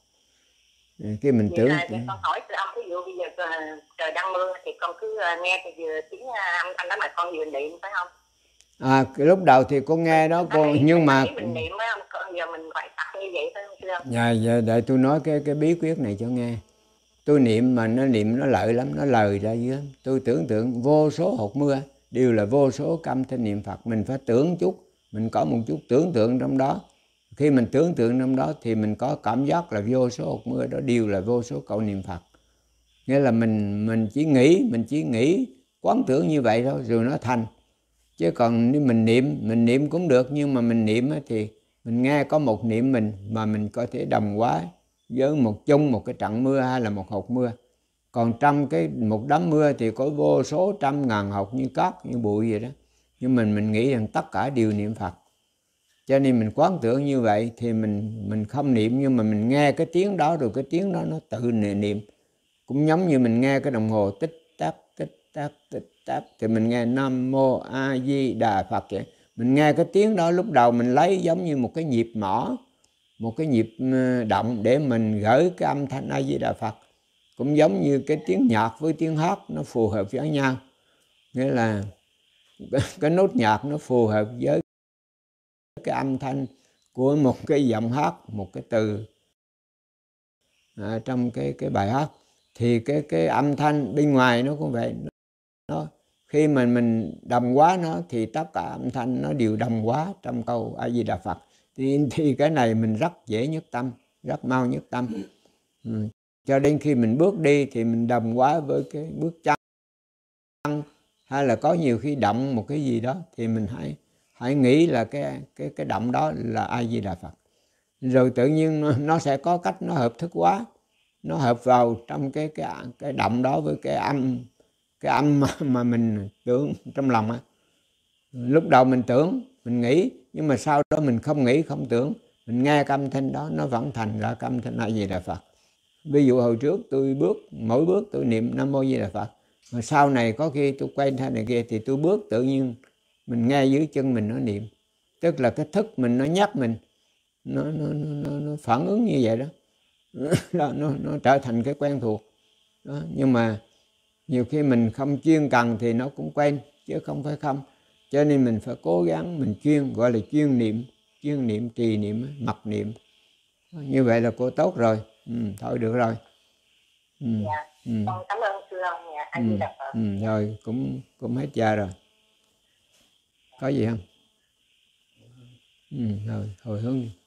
Khi mình tưởng là, con hỏi từ ông, ví dụ bây giờ trời đang mưa thì con cứ nghe thì vừa tiếng âm thanh đó mà con vừa niệm phải không? À, cái lúc đầu thì cô nghe đó cô, nhưng mà mình niệm phải không? Còn giờ mình phải tập như vậy phải không? Dạ, dạ, để tôi nói cái cái bí quyết này cho nghe. Tôi niệm mà nó niệm nó lợi lắm, nó lời ra dưới. Tôi tưởng tượng vô số hột mưa đều là vô số câm thanh niệm Phật. Mình phải tưởng chút, mình có một chút tưởng tượng trong đó. Khi mình tưởng tượng trong đó thì mình có cảm giác là vô số hột mưa đó đều là vô số câu niệm Phật. Nghĩa là mình mình chỉ nghĩ, mình chỉ nghĩ quán tưởng như vậy thôi rồi nó thành. Chứ còn nếu mình niệm, mình niệm cũng được, nhưng mà mình niệm thì mình nghe có một niệm mình mà mình có thể đồng hóa với một chung một cái trận mưa hay là một hột mưa. Còn trong cái một đám mưa thì có vô số trăm ngàn hột như cát, như bụi vậy đó. Nhưng mình mình nghĩ rằng tất cả đều niệm Phật. Cho nên mình quán tưởng như vậy thì mình mình không niệm, nhưng mà mình nghe cái tiếng đó rồi cái tiếng đó nó tự niệm. Cũng giống như mình nghe cái đồng hồ tích tắc tích tắc tích tắc thì mình nghe Nam Mô A Di Đà Phật vậy. Mình nghe cái tiếng đó lúc đầu mình lấy giống như một cái nhịp mõ, một cái nhịp động để mình gửi cái âm thanh A Di Đà Phật. Cũng giống như cái tiếng nhạc với tiếng hát nó phù hợp với nhau. Nghĩa là cái nốt nhạc nó phù hợp với cái âm thanh của một cái giọng hát, một cái từ à, trong cái cái bài hát. Thì cái cái âm thanh bên ngoài nó cũng vậy. Nó khi mà mình đồng hóa nó thì tất cả âm thanh nó đều đồng hóa trong câu A Di Đà Phật. Thì, thì cái này mình rất dễ nhất tâm, rất mau nhất tâm. Ừ. Cho đến khi mình bước đi thì mình đồng hóa với cái bước chân, hay là có nhiều khi động một cái gì đó thì mình hãy hãy nghĩ là cái cái cái động đó là A Di Đà Phật. Rồi tự nhiên nó, nó sẽ có cách nó hợp thức quá, nó hợp vào trong cái cái cái động đó với cái âm cái âm mà, mà mình tưởng trong lòng á. Lúc đầu mình tưởng, mình nghĩ, nhưng mà sau đó mình không nghĩ, không tưởng, mình nghe cái âm thanh đó nó vẫn thành ra cái âm thanh A Di Đà Phật. Ví dụ hồi trước tôi bước, mỗi bước tôi niệm Nam Mô Di Đà Phật, mà sau này có khi tôi quay theo này kia thì tôi bước tự nhiên mình nghe dưới chân mình nó niệm. Tức là cái thức mình nó nhắc mình, nó nó nó, nó phản ứng như vậy đó. nó, nó, nó trở thành cái quen thuộc. đó. Nhưng mà nhiều khi mình không chuyên cần thì nó cũng quen chứ không phải không, cho nên mình phải cố gắng mình chuyên, gọi là chuyên niệm, chuyên niệm, trì niệm, mật niệm. Như vậy là cô tốt rồi. Ừ, thôi được rồi. Ừ, Dạ, ừ, con cảm ơn sư ông nha. A ừ, Di Đà Phật. ừ, rồi cũng cũng hết cha rồi. Có gì không? Ừ, rồi hồi hướng